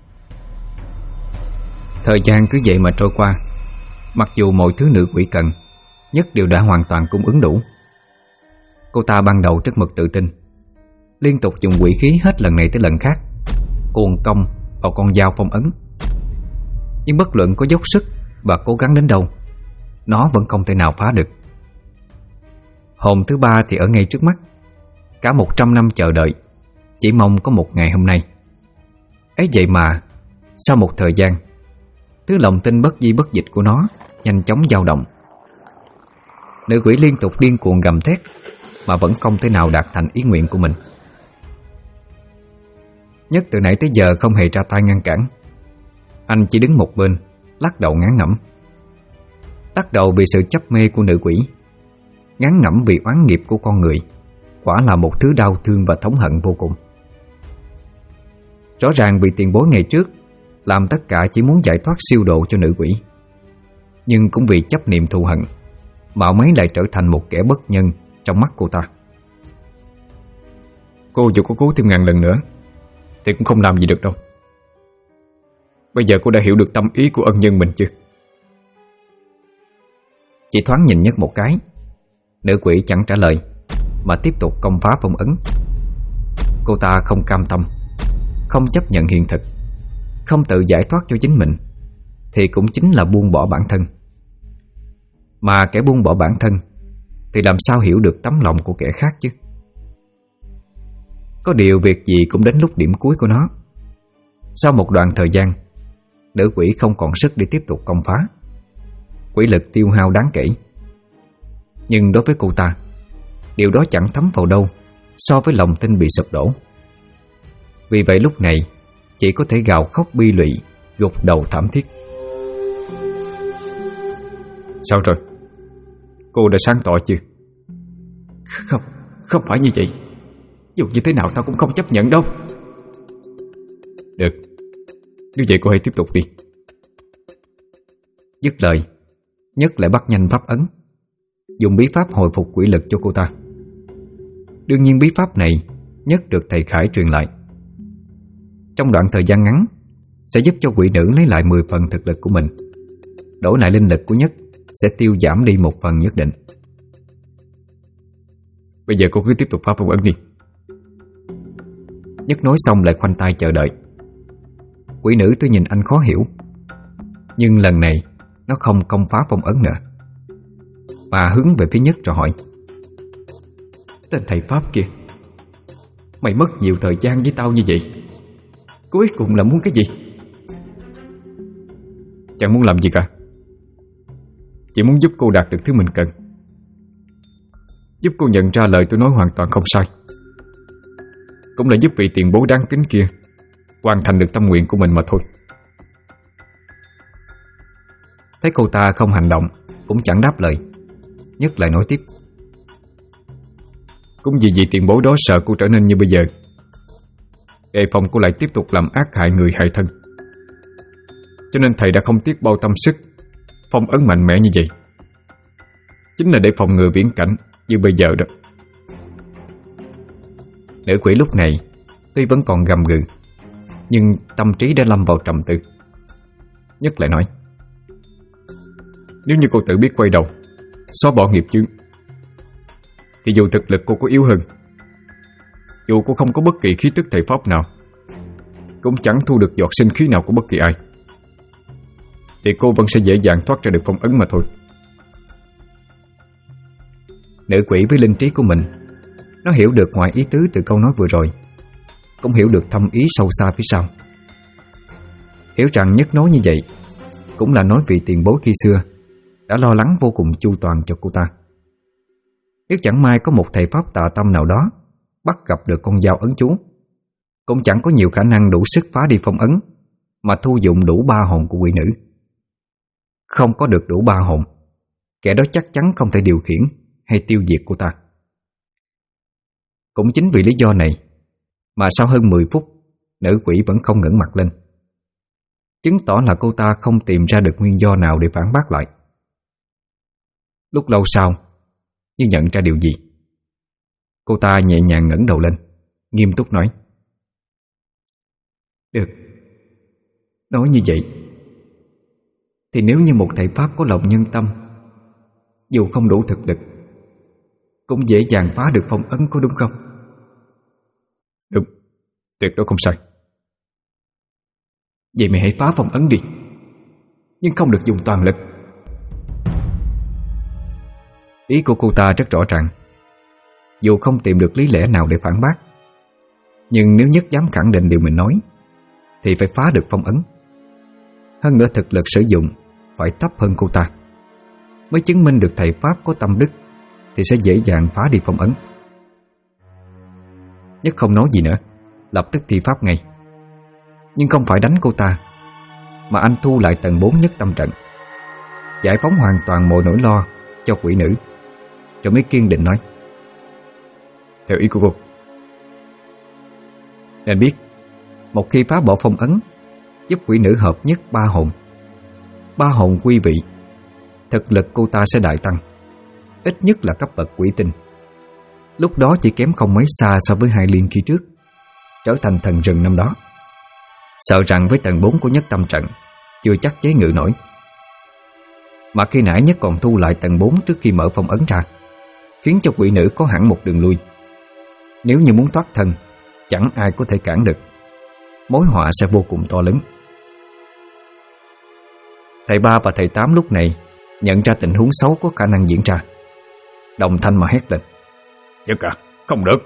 Thời gian cứ vậy mà trôi qua. Mặc dù mọi thứ nữ quỷ cần, Nhất đều đã hoàn toàn cung ứng đủ. Cô ta ban đầu rất mực tự tin, liên tục dùng quỷ khí hết lần này tới lần khác, cuồng công vào con dao phong ấn. Nhưng bất luận có dốc sức và cố gắng đến đâu, nó vẫn không thể nào phá được. Hồn thứ ba thì ở ngay trước mắt. Cả 100 năm chờ đợi, chỉ mong có một ngày hôm nay. Ấy vậy mà, sau một thời gian, thứ lòng tin bất di bất dịch của nó nhanh chóng dao động. Nữ quỷ liên tục điên cuồng gầm thét, mà vẫn không thể nào đạt thành ý nguyện của mình. Nhất từ nãy tới giờ không hề ra tay ngăn cản. Anh chỉ đứng một bên, lắc đầu ngán ngẩm. Lắc đầu vì sự chấp mê của nữ quỷ, ngán ngẩm vì oán nghiệp của con người. Quả là một thứ đau thương và thống hận vô cùng. Rõ ràng vì tiền bối ngày trước làm tất cả chỉ muốn giải thoát siêu độ cho nữ quỷ, nhưng cũng vì chấp niệm thù hận mà ông ấy lại trở thành một kẻ bất nhân trong mắt cô ta. Cô dù có cố thêm ngàn lần nữa thì cũng không làm gì được đâu. Bây giờ cô đã hiểu được tâm ý của ân nhân mình chưa? Chỉ thoáng nhìn Nhất một cái, nữ quỷ chẳng trả lời mà tiếp tục công phá phong ấn. Cô ta không cam tâm, không chấp nhận hiện thực, không tự giải thoát cho chính mình, thì cũng chính là buông bỏ bản thân. Mà kẻ buông bỏ bản thân thì làm sao hiểu được tấm lòng của kẻ khác chứ? Có điều việc gì cũng đến lúc điểm cuối của nó. Sau một đoạn thời gian, nữ quỷ không còn sức để tiếp tục công phá. Quỷ lực tiêu hao đáng kể. Nhưng đối với cô ta, điều đó chẳng thấm vào đâu so với lòng tin bị sụp đổ. Vì vậy lúc này chỉ có thể gào khóc bi lụy, gục đầu thảm thiết. Sao rồi? Cô đã sáng tỏ chưa? Không, không phải như vậy. Dù như thế nào tao cũng không chấp nhận đâu. Được, nếu vậy cô hãy tiếp tục đi. Dứt lời, Nhất lại bắt nhanh pháp ấn, dùng bí pháp hồi phục quỷ lực cho cô ta. Đương nhiên bí pháp này Nhất được thầy Khải truyền lại. Trong đoạn thời gian ngắn sẽ giúp cho quỷ nữ lấy lại 10 phần thực lực của mình. Đổi lại linh lực của Nhất sẽ tiêu giảm đi một phần nhất định. Bây giờ cô cứ tiếp tục phá phong ấn đi. Nhất nói xong lại khoanh tay chờ đợi. Quỷ nữ tôi nhìn anh khó hiểu, nhưng lần này nó không công phá phong ấn nữa, mà hướng về phía Nhất rồi hỏi: Tên thầy Pháp kia, mày mất nhiều thời gian với tao như vậy, cuối cùng là muốn cái gì? Chẳng muốn làm gì cả, chỉ muốn giúp cô đạt được thứ mình cần, giúp cô nhận ra lời tôi nói hoàn toàn không sai, cũng là giúp vị tiền bối đáng kính kia hoàn thành được tâm nguyện của mình mà thôi. Thấy cô ta không hành động, cũng chẳng đáp lời, Nhất lại nói tiếp: Cũng vì vị tiền bối đó sợ cô trở nên như bây giờ, đề phòng cô lại tiếp tục làm ác hại người hại thân, cho nên thầy đã không tiếc bao tâm sức phong ấn mạnh mẽ như vậy, chính là để phòng ngừa viễn cảnh như bây giờ đó. Nữ quỷ lúc này tuy vẫn còn gầm gừ, nhưng tâm trí đã lâm vào trầm tư. Nhất lại nói: Nếu như cô tự biết quay đầu, xóa bỏ nghiệp chướng, thì dù thực lực cô có yếu hơn, dù cô không có bất kỳ khí tức thầy pháp nào, cũng chẳng thu được giọt sinh khí nào của bất kỳ ai, thì cô vẫn sẽ dễ dàng thoát ra được phong ấn mà thôi. Nữ quỷ với linh trí của mình, nó hiểu được ngoài ý tứ từ câu nói vừa rồi, cũng hiểu được thâm ý sâu xa phía sau. Hiểu rằng Nhất nói như vậy cũng là nói vì tiền bối khi xưa đã lo lắng vô cùng chu toàn cho cô ta. Nếu chẳng may có một thầy pháp tà tâm nào đó bắt gặp được con dao ấn chú, cũng chẳng có nhiều khả năng đủ sức phá đi phong ấn mà thu dụng đủ 3 hồn của quỷ nữ. Không có được đủ 3 hồn, kẻ đó chắc chắn không thể điều khiển hay tiêu diệt cô ta. Cũng chính vì lý do này mà sau hơn 10 phút, nữ quỷ vẫn không ngẩng mặt lên, chứng tỏ là cô ta không tìm ra được nguyên do nào để phản bác lại. Lúc lâu sau, như nhận ra điều gì, cô ta nhẹ nhàng ngẩng đầu lên, nghiêm túc nói: Được, nói như vậy thì nếu như một thầy pháp có lòng nhân tâm, dù không đủ thực lực, cũng dễ dàng phá được phong ấn, có đúng không? Đúng, tuyệt đối không sai. Vậy mày hãy phá phong ấn đi, nhưng không được dùng toàn lực. Ý của cô ta rất rõ ràng, dù không tìm được lý lẽ nào để phản bác, nhưng nếu Nhất dám khẳng định điều mình nói thì phải phá được phong ấn. Hơn nữa thực lực sử dụng phải thấp hơn cô ta, mới chứng minh được thầy pháp có tâm đức thì sẽ dễ dàng phá đi phong ấn. Nhất không nói gì nữa, lập tức thi pháp ngay. Nhưng không phải đánh cô ta, mà anh thu lại tầng 4 nhất tâm trận, giải phóng hoàn toàn mọi nỗi lo cho quỷ nữ, rồi mới kiên định nói: Theo ý của cô, nên biết một khi phá bỏ phong ấn, giúp quỷ nữ hợp nhất 3 hồn, 3 hồn quy vị, thực lực cô ta sẽ đại tăng, ít nhất là cấp bậc quỷ tinh. Lúc đó chỉ kém không mấy xa so với Hai Liên khi trước, trở thành thần rừng năm đó. Sợ rằng với tầng 4 của nhất tâm trận chưa chắc chế ngự nổi. Mà khi nãy Nhất còn thu lại tầng 4 trước khi mở phong ấn ra, khiến cho quỷ nữ có hẳn một đường lui. Nếu như muốn thoát thân, chẳng ai có thể cản được, mối họa sẽ vô cùng to lớn. Thầy Ba và thầy Tám lúc này nhận ra tình huống xấu có khả năng diễn ra, đồng thanh mà hét lên: Nhất à, không được.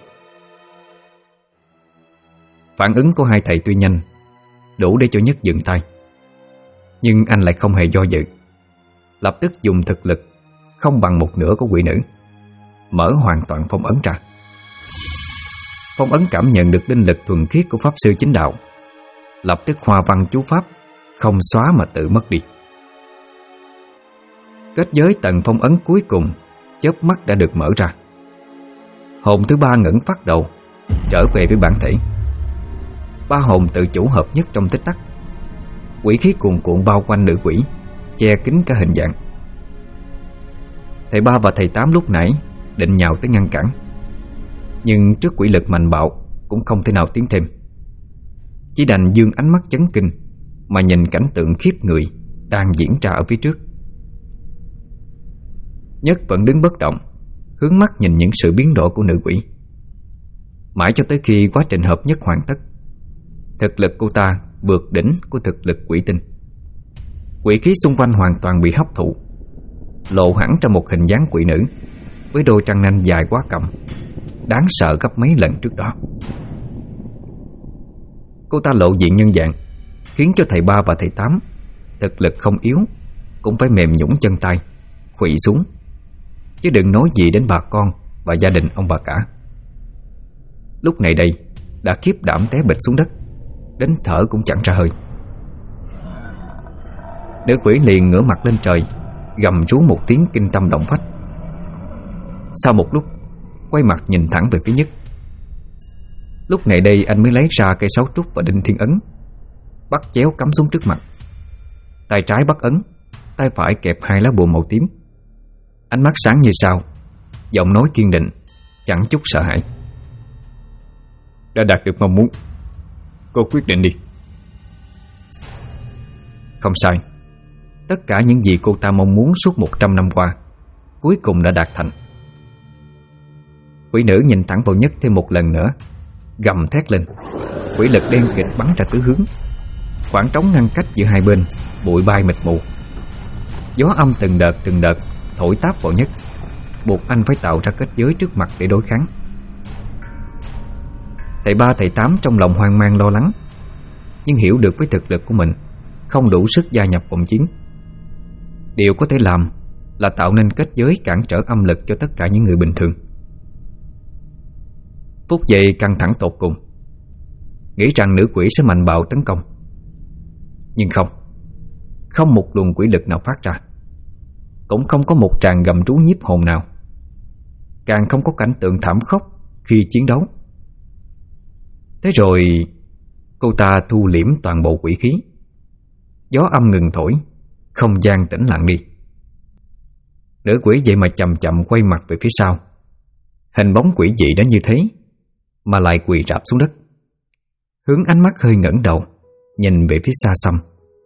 Phản ứng của hai thầy tuy nhanh, đủ để cho Nhất dừng tay, nhưng anh lại không hề do dự, lập tức dùng thực lực không bằng một nửa của quỷ nữ, mở hoàn toàn phong ấn ra. Phong ấn cảm nhận được linh lực thuần khiết của pháp sư chính đạo, lập tức hoa văn chú pháp không xóa mà tự mất đi. Kết giới tầng phong ấn cuối cùng chớp mắt đã được mở ra. Hồn thứ ba ngẩng phát đầu, trở về với bản thể. Ba hồn tự chủ hợp nhất trong tích tắc. Quỷ khí cuồn cuộn bao quanh nữ quỷ, che kín cả hình dạng. Thầy Ba và thầy Tám lúc nãy định nhào tới ngăn cản, nhưng trước quỷ lực mạnh bạo cũng không thể nào tiến thêm. Chỉ đành dương ánh mắt chấn kinh mà nhìn cảnh tượng khiếp người đang diễn ra ở phía trước. Nhất vẫn đứng bất động, hướng mắt nhìn những sự biến đổi của nữ quỷ. Mãi cho tới khi quá trình hợp nhất hoàn tất, thực lực cô ta vượt đỉnh của thực lực quỷ tinh. Quỷ khí xung quanh hoàn toàn bị hấp thụ, lộ hẳn ra một hình dáng quỷ nữ với đôi răng nanh dài quá cầm, đáng sợ gấp mấy lần trước đó. Cô ta lộ diện nhân dạng, khiến cho thầy Ba và thầy Tám thực lực không yếu cũng phải mềm nhũn chân tay, khuỵu xuống, chứ đừng nói gì đến bà con và gia đình ông bà cả. Lúc này đây đã khiếp đảm té bịch xuống đất, đến thở cũng chẳng ra hơi. Nữ quỷ liền ngửa mặt lên trời, gầm rú một tiếng kinh tâm động phách. Sau một lúc, quay mặt nhìn thẳng về phía Nhất. Lúc này đây anh mới lấy ra cây sáo trúc và đinh thiên ấn, bắt chéo cắm xuống trước mặt. Tay trái bắt ấn, tay phải kẹp hai lá bùa màu tím. Ánh mắt sáng như sao, giọng nói kiên định, chẳng chút sợ hãi. Đã đạt được mong muốn, cô quyết định đi. Không sai. Tất cả những gì cô ta mong muốn suốt 100 năm qua cuối cùng đã đạt thành. Quỷ nữ nhìn thẳng vào Nhất thêm một lần nữa, gầm thét lên. Quỷ lực đen kịt bắn ra tứ hướng, khoảng trống ngăn cách giữa hai bên bụi bay mịt mù. Gió âm từng đợt thổi táp vào Nhất, buộc anh phải tạo ra kết giới trước mặt để đối kháng. Thầy Ba thầy Tám trong lòng hoang mang lo lắng, nhưng hiểu được với thực lực của mình không đủ sức gia nhập vòng chiến. Điều có thể làm là tạo nên kết giới cản trở âm lực cho tất cả những người bình thường. Phút giây căng thẳng tột cùng, nghĩ rằng nữ quỷ sẽ mạnh bạo tấn công. Nhưng không một luồng quỷ lực nào phát ra, cũng không có một tràng gầm rú nhiếp hồn nào, càng không có cảnh tượng thảm khốc khi chiến đấu. Thế rồi cô ta thu liễm toàn bộ quỷ khí. Gió âm ngừng thổi, không gian tĩnh lặng đi. Nữ quỷ vậy mà chậm chậm quay mặt về phía sau. Hình bóng quỷ dị đó như thế mà lại quỳ rạp xuống đất, hướng ánh mắt hơi ngẩng đầu nhìn về phía xa xăm.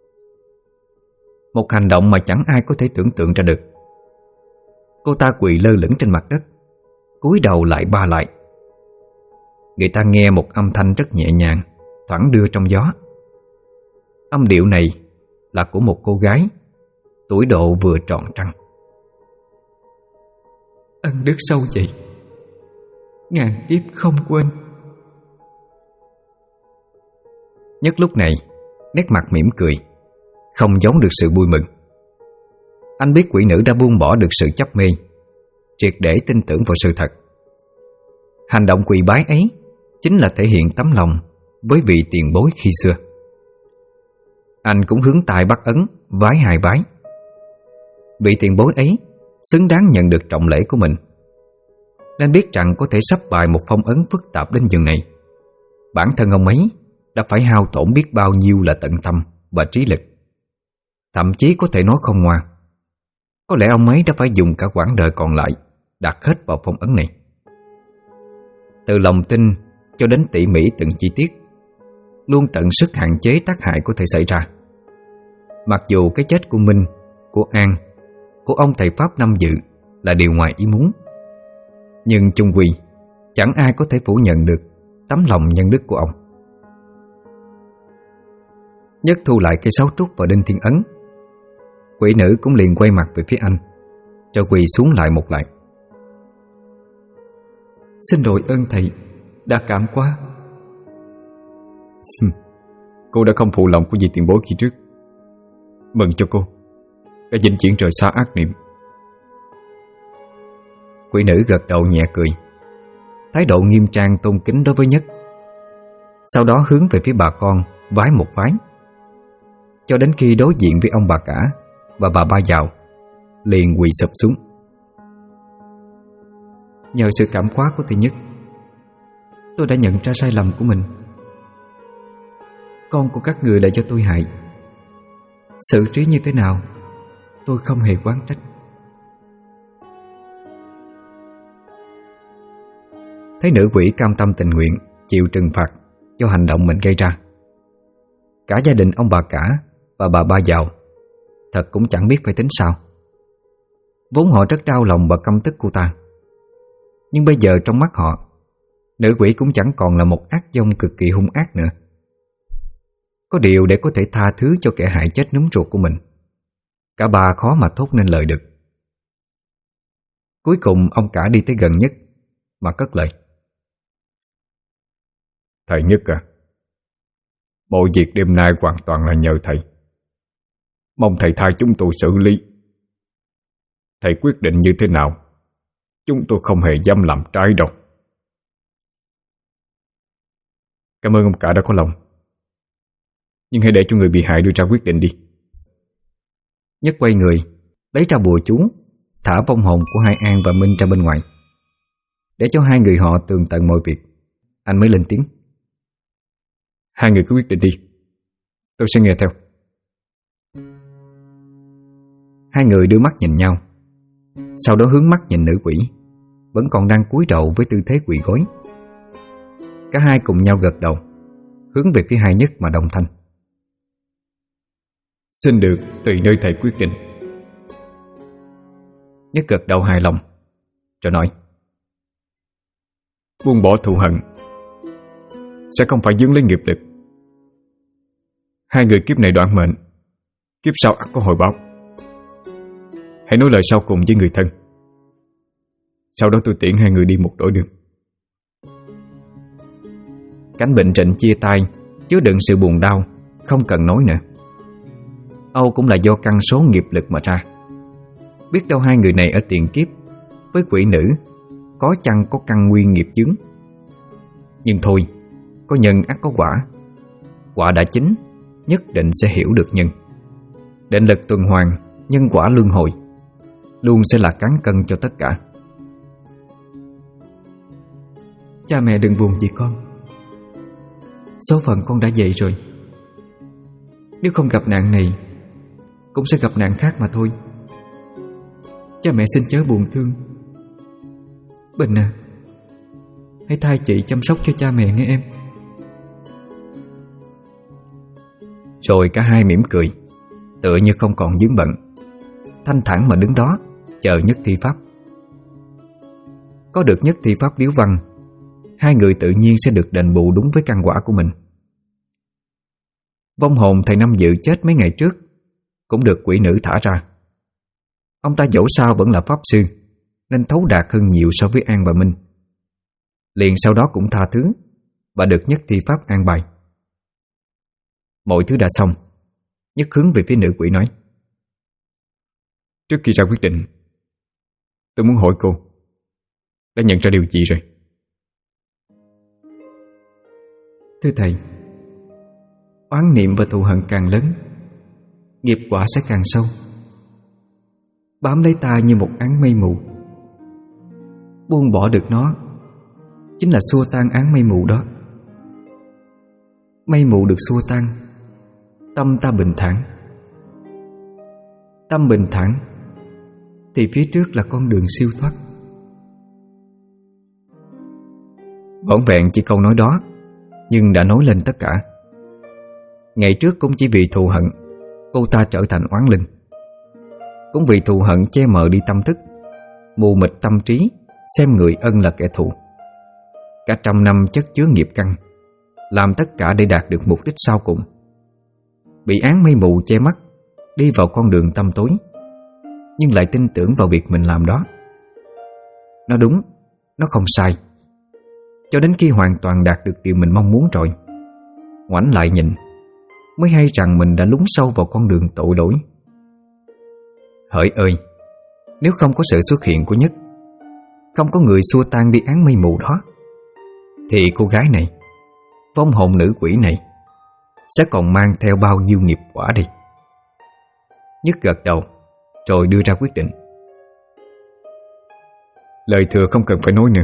Một hành động mà chẳng ai có thể tưởng tượng ra được. Cô ta quỳ lơ lửng trên mặt đất, cúi đầu lại ba lại. Người ta nghe một âm thanh rất nhẹ nhàng thoảng đưa trong gió. Âm điệu này là của một cô gái tuổi độ vừa tròn trăng. Ân đức sâu vậy, ngàn kiếp không quên. Nhất lúc này nét mặt mỉm cười, không giấu được sự vui mừng. Anh biết quỷ nữ đã buông bỏ được sự chấp mê, triệt để tin tưởng vào sự thật. Hành động quỳ bái ấy chính là thể hiện tấm lòng với vị tiền bối khi xưa. Anh cũng hướng tay bắt ấn, vái hai vái. Vị tiền bối ấy xứng đáng nhận được trọng lễ của mình, nên biết rằng có thể sắp bài một phong ấn phức tạp đến nhường này. Bản thân ông ấy đã phải hao tổn biết bao nhiêu là tận tâm và trí lực. Thậm chí có thể nói không ngoa, có lẽ ông ấy đã phải dùng cả quãng đời còn lại đặt hết vào phong ấn này. Từ lòng tin cho đến tỉ mỉ từng chi tiết, luôn tận sức hạn chế tác hại có thể xảy ra. Mặc dù cái chết của Minh, của An, của ông thầy Pháp Năm Dự là điều ngoài ý muốn, nhưng chung quy chẳng ai có thể phủ nhận được tấm lòng nhân đức của ông. Nhất thu lại cây sáo trúc và đinh thiên ấn. Quỷ nữ cũng liền quay mặt về phía anh, rồi quỳ xuống lại một lại. Xin đội ơn thầy, đã cảm quá. Cô đã không phụ lòng của vị tiền bối khi trước. Mừng cho cô đã vĩnh viễn rời xa ác niệm. Quỷ nữ gật đầu nhẹ cười, thái độ nghiêm trang tôn kính đối với Nhất. Sau đó hướng về phía bà con vái một vái, cho đến khi đối diện với ông bà cả và bà Ba Dạo, liền quỳ sụp xuống. nhờ sự cảm hóa của thầy Nhất, tôi đã nhận ra sai lầm của mình. Con của các người là do tôi hại. Xử trí như thế nào tôi không hề oán trách. Thấy nữ quỷ cam tâm tình nguyện chịu trừng phạt do hành động mình gây ra, cả gia đình ông bà cả và bà ba giàu thật cũng chẳng biết phải tính sao. Vốn họ rất đau lòng và căm tức cô ta, nhưng bây giờ trong mắt họ, nữ quỷ cũng chẳng còn là một ác dông cực kỳ hung ác nữa. Có điều để có thể tha thứ cho kẻ hại chết núm ruột của mình, cả ba khó mà thốt nên lời được. Cuối cùng ông cả đi tới gần Nhất mà cất lời: Thầy Nhất à, mọi việc đêm nay hoàn toàn là nhờ thầy. Mong thầy tha chúng tôi xử lý. Thầy quyết định như thế nào, chúng tôi không hề dám làm trái đâu. Cảm ơn ông cả đã có lòng, nhưng hãy để cho người bị hại đưa ra quyết định đi. Nhất quay người lấy ra bùa chú, thả vong hồn của hai An và Minh ra bên ngoài. Để cho hai người họ tường tận mọi việc, anh mới lên tiếng: Hai người cứ quyết định đi, tôi sẽ nghe theo. Hai người đưa mắt nhìn nhau, sau đó hướng mắt nhìn nữ quỷ vẫn còn đang cúi đầu với tư thế quỳ gối. Cả hai cùng nhau gật đầu, hướng về phía hai Nhất mà đồng thanh: Xin được tùy nơi thầy quyết định. Nhất gật đầu hài lòng rồi nói: Buông bỏ thù hận sẽ không phải dướng lấy nghiệp lực. Hai người kiếp này đoạn mệnh, kiếp sau ắt có hồi báo. Hãy nói lời sau cùng với người thân, sau đó tôi tiễn hai người đi một đổi đường. Cảnh bệnh trịnh chia tay chứa đựng sự buồn đau không cần nói nữa. Âu cũng là do căn số nghiệp lực mà ra. Biết đâu hai người này ở tiền kiếp với quỷ nữ có chăng có căn nguyên nghiệp chướng. Nhưng thôi, có nhân ắt có quả. Quả đã chín, nhất định sẽ hiểu được nhân. Định lực tuần hoàn, nhân quả luân hồi luôn sẽ là cán cân cho tất cả. Cha mẹ đừng buồn vì con. Số phận con đã vậy rồi. Nếu không gặp nạn này, cũng sẽ gặp nạn khác mà thôi. Cha mẹ xin chớ buồn thương. Bình à, hãy thay chị chăm sóc cho cha mẹ nghe em. Rồi cả hai mỉm cười, tựa như không còn vướng bận, thanh thản mà đứng đó chờ Nhất thi pháp. Có được Nhất thi pháp điếu văn, hai người tự nhiên sẽ được đền bù đúng với căn quả của mình. Vong hồn thầy Năm Dự chết mấy ngày trước cũng được quỷ nữ thả ra. Ông ta dẫu sao vẫn là pháp sư, nên thấu đạt hơn nhiều so với An và Minh. Liền sau đó cũng tha thứ và được Nhất thi pháp an bài. Mọi thứ đã xong, Nhất hướng về phía nữ quỷ nói: Trước khi ra quyết định, tôi muốn hỏi cô đã nhận ra điều gì rồi? Thưa thầy, oán niệm và thù hận càng lớn, nghiệp quả sẽ càng sâu, bám lấy ta như một áng mây mù. Buông bỏ được nó chính là xua tan áng mây mù đó. Mây mù được xua tan, tâm ta bình thản. Tâm bình thản thì phía trước là con đường siêu thoát. Vỏn vẹn chỉ câu nói đó, nhưng đã nói lên tất cả. Ngày trước cũng chỉ vì thù hận cô ta trở thành oán linh. Cũng vì thù hận che mờ đi tâm thức, mù mịt tâm trí, xem người ân là kẻ thù. Cả trăm năm chất chứa nghiệp căn, làm tất cả để đạt được mục đích sau cùng. Bị áng mây mù che mắt, đi vào con đường tăm tối, nhưng lại tin tưởng vào việc mình làm đó. Nó đúng, nó không sai. Cho đến khi hoàn toàn đạt được điều mình mong muốn rồi, ngoảnh lại nhìn, mới hay rằng mình đã lún sâu vào con đường tội lỗi. Hỡi ơi, nếu không có sự xuất hiện của Nhất, không có người xua tan đi áng mây mù đó, thì cô gái này, vong hồn nữ quỷ này, sẽ còn mang theo bao nhiêu nghiệp quả đây. Nhất gật đầu, rồi đưa ra quyết định. Lời thừa không cần phải nói nữa.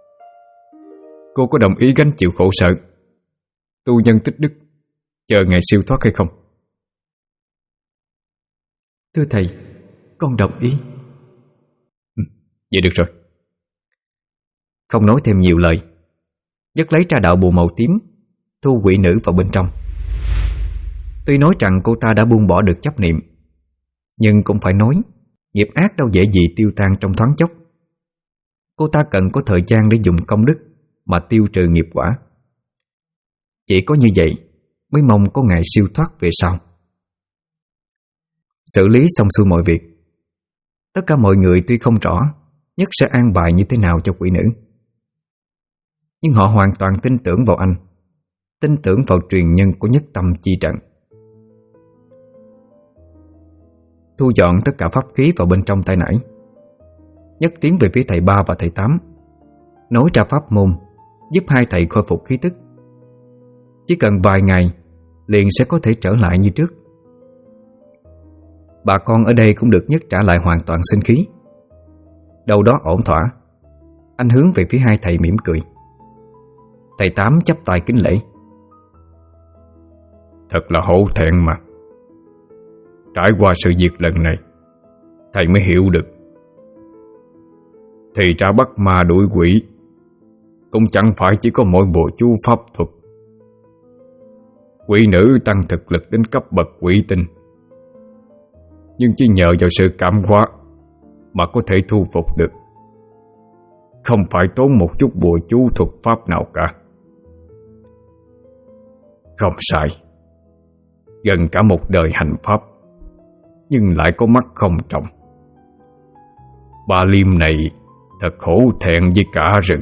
Cô có đồng ý gánh chịu khổ sở, tu nhân tích đức, chờ ngày siêu thoát hay không? Thưa thầy, con đồng ý. Vậy được rồi. Không nói thêm nhiều lời, Nhất lấy ra đạo bùa màu tím, thu quỷ nữ vào bên trong. Tuy nói rằng cô ta đã buông bỏ được chấp niệm, nhưng cũng phải nói nghiệp ác đâu dễ gì tiêu tan trong thoáng chốc. Cô ta cần có thời gian để dùng công đức mà tiêu trừ nghiệp quả. Chỉ có như vậy mới mong có ngày siêu thoát về sau. Xử lý xong xuôi mọi việc, tất cả mọi người tuy không rõ Nhất sẽ an bài như thế nào cho quỷ nữ, nhưng họ hoàn toàn tin tưởng vào anh, tin tưởng vào truyền nhân của Nhất Tâm chi trận. Thu dọn tất cả pháp khí vào bên trong tay nải, Nhất tiến về phía thầy Ba và thầy Tám, nói ra pháp môn giúp hai thầy khôi phục khí tức. Chỉ cần vài ngày liền sẽ có thể trở lại như trước. Bà con ở đây cũng được Nhất trả lại hoàn toàn sinh khí. Đâu đó ổn thỏa, anh hướng về phía hai thầy mỉm cười. Thầy Tám chắp tay kính lễ. Thật là hổ thẹn mà. Trải qua sự việc lần này, thầy mới hiểu được. Thì ra bắt ma đuổi quỷ cũng chẳng phải chỉ có mỗi bộ chú pháp thuật. Quỷ nữ tăng thực lực đến cấp bậc quỷ tinh, nhưng chỉ nhờ vào sự cảm hóa mà có thể thu phục được, không phải tốn một chút bùa chú thuật pháp nào cả. Không sai, gần cả một đời hành pháp nhưng lại có mắt không tròng. Bà Liêm này thật hổ thẹn với cả rừng.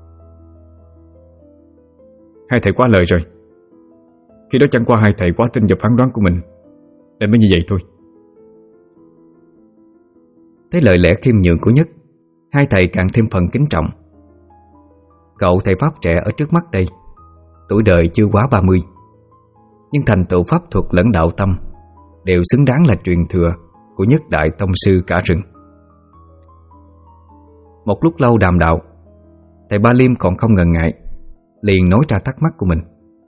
Hai thầy quá lời rồi. Khi đó chẳng qua hai thầy quá tin vào phán đoán của mình nên mới như vậy thôi. Thấy lời lẽ khiêm nhường của Nhất, hai thầy càng thêm phần kính trọng. Cậu thầy pháp trẻ ở trước mắt đây, tuổi đời chưa quá 30, nhưng thành tựu pháp thuật lẫn đạo tâm đều xứng đáng là truyền thừa của Nhất đại tông sư cả rừng. Một lúc lâu đàm đạo, thầy Ba Liêm còn không ngần ngại, liền nói ra thắc mắc của mình.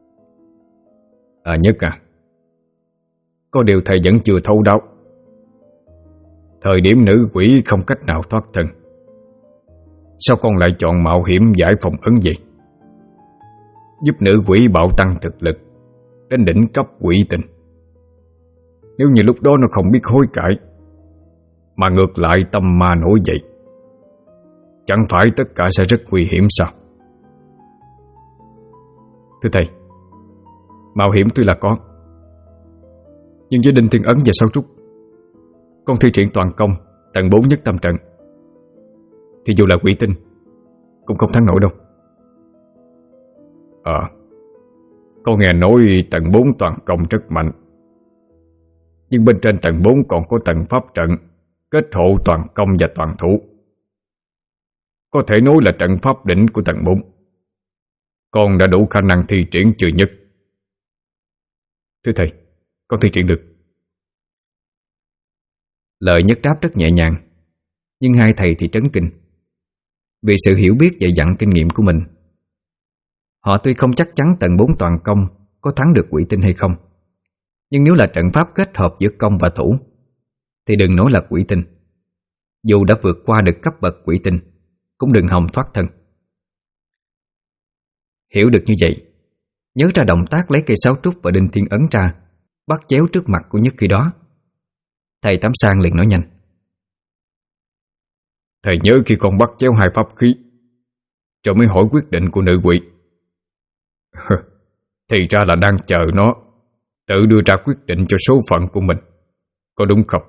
Nhất à, có điều thầy vẫn chưa thấu đáo. Thời điểm nữ quỷ không cách nào thoát thân, sao con lại chọn mạo hiểm giải phong ấn vậy? Giúp nữ quỷ bạo tăng thực lực đến đỉnh cấp quỷ tinh. Nếu như lúc đó nó không biết hối cải, mà ngược lại tâm ma nổi dậy, chẳng phải tất cả sẽ rất nguy hiểm sao? Thưa thầy, mạo hiểm tuy là có, nhưng với Đinh Thiên Ấn và Sáu Trúc, con thi triển toàn công tầng 4 nhất tâm trận, thì dù là quỷ tinh cũng không thắng nổi đâu. Con nghe nói tầng 4 toàn công rất mạnh, nhưng bên trên tầng 4 còn có tầng pháp trận kết hộ toàn công và toàn thủ, có thể nói là trận pháp đỉnh của tầng 4. Con đã đủ khả năng thi triển chưa Nhất? Thưa thầy, con thi triển được. Lời Nhất đáp rất nhẹ nhàng, nhưng hai thầy thì trấn kinh. Vì sự hiểu biết dày dặn kinh nghiệm của mình, họ tuy không chắc chắn tầng 4 toàn công có thắng được quỷ tinh hay không, nhưng nếu là trận pháp kết hợp giữa công và thủ thì đừng nói là quỷ tinh, dù đã vượt qua được cấp bậc quỷ tinh cũng đừng hòng thoát thân. Hiểu được như vậy, nhớ ra động tác lấy cây sáo trúc và Đinh Thiên Ấn ra bắt chéo trước mặt của Nhất khi đó, thầy Tám Sang liền nói nhanh. Thầy nhớ khi con bắt chéo hai pháp khí rồi mới hỏi quyết định của nữ quỷ. Thì ra là đang chờ nó tự đưa ra quyết định cho số phận của mình, có đúng không?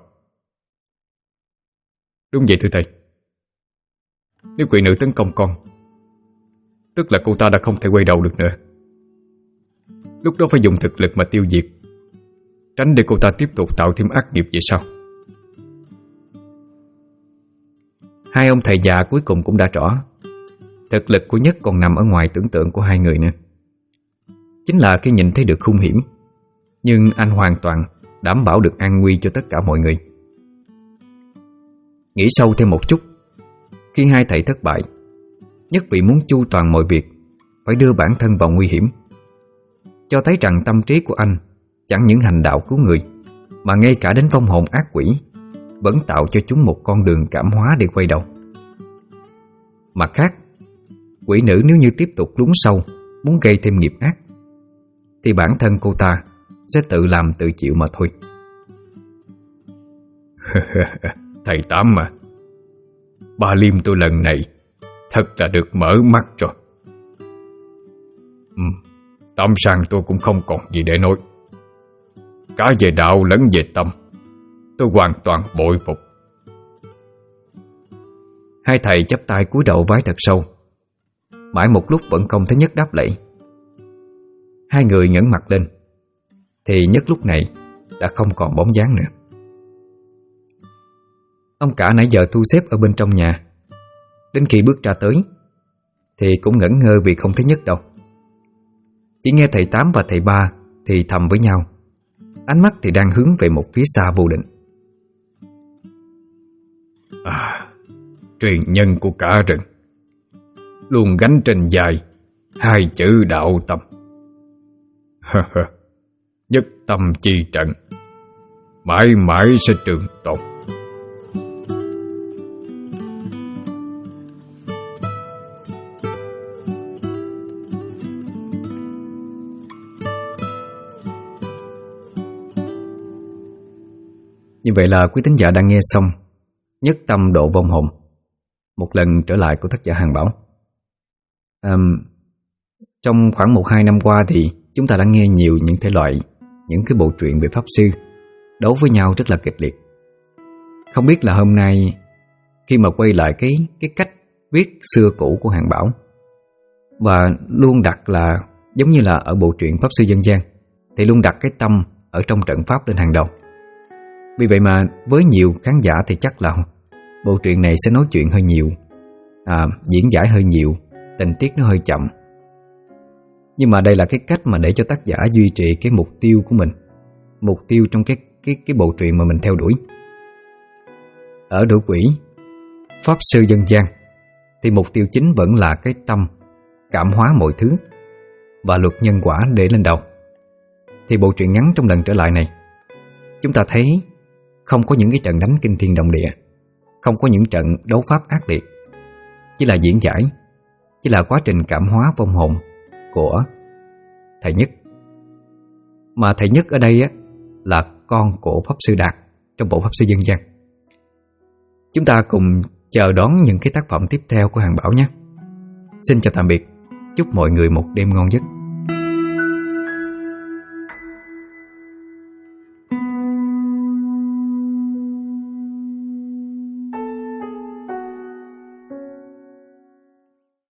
Đúng vậy thưa thầy. Nếu quỷ nữ tấn công con, tức là cô ta đã không thể quay đầu được nữa. Lúc đó phải dùng thực lực mà tiêu diệt, tránh để cô ta tiếp tục tạo thêm ác nghiệp vậy sao? Hai ông thầy già cuối cùng cũng đã rõ thực lực của Nhất còn nằm ở ngoài tưởng tượng của hai người nữa. Chính là khi nhìn thấy được hung hiểm, nhưng anh hoàn toàn đảm bảo được an nguy cho tất cả mọi người. Nghĩ sâu thêm một chút, Khi hai thầy thất bại, Nhất vì muốn chu toàn mọi việc phải đưa bản thân vào nguy hiểm, cho thấy rằng tâm trí của anh chẳng những hành đạo cứu người, mà ngay cả đến vong hồn ác quỷ vẫn tạo cho chúng một con đường cảm hóa để quay đầu. Mặt khác, quỷ nữ nếu như tiếp tục lún sâu, muốn gây thêm nghiệp ác, thì bản thân cô ta sẽ tự làm tự chịu mà thôi. Thầy Tám mà, Ba Liêm tôi lần này thật là được mở mắt rồi. Tâm sang tôi cũng không còn gì để nói. Cả về đạo lẫn về tâm, tôi hoàn toàn bội phục. Hai thầy chắp tay cúi đầu vái thật sâu. Mãi một lúc vẫn không thấy Nhất đáp lễ. Hai người ngẩng mặt lên, thì Nhất lúc này đã không còn bóng dáng nữa. Ông cả nãy giờ thu xếp ở bên trong nhà, đến khi bước ra tới thì cũng ngẩn ngơ vì không thấy Nhất đâu. Chỉ nghe thầy Tám và thầy Ba thì thầm với nhau, ánh mắt thì đang hướng về một phía xa vô định. Truyền nhân của cả rừng, luôn gánh trên vai hai chữ đạo tâm. Nhất tâm chi trận, mãi mãi sẽ trường tồn. Như vậy là quý thính giả đang nghe xong Nhất tâm độ vong hồn, một lần trở lại của tác giả Hàng Bảo. Trong khoảng 1-2 năm qua thì chúng ta đã nghe nhiều những thể loại, những cái bộ truyện về pháp sư đấu với nhau rất là kịch liệt. Không biết là hôm nay khi mà quay lại cái cách viết xưa cũ của Hàng Bảo, và luôn đặt là giống như là ở bộ truyện pháp sư dân gian, thì luôn đặt cái tâm ở trong trận pháp lên hàng đầu. Vì vậy mà với nhiều khán giả thì chắc là bộ truyện này sẽ nói chuyện hơi nhiều, diễn giải hơi nhiều, tình tiết nó hơi chậm. Nhưng mà đây là cái cách mà để cho tác giả duy trì cái mục tiêu của mình, mục tiêu trong cái bộ truyện mà mình theo đuổi. Ở Đuổi Quỷ, pháp sư dân gian, thì mục tiêu chính vẫn là cái tâm cảm hóa mọi thứ và luật nhân quả để lên đầu. Thì bộ truyện ngắn trong lần trở lại này, chúng ta thấy không có những cái trận đánh kinh thiên động địa, không có những trận đấu pháp ác liệt, chỉ là diễn giải, chỉ là quá trình cảm hóa vong hồn của thầy Nhất. Mà thầy Nhất ở đây á là con của Pháp Sư Đạt trong bộ Pháp Sư Dân gian. Chúng ta cùng chờ đón những cái tác phẩm tiếp theo của Hàng Bảo nhé. Xin chào tạm biệt, chúc mọi người một đêm ngon giấc.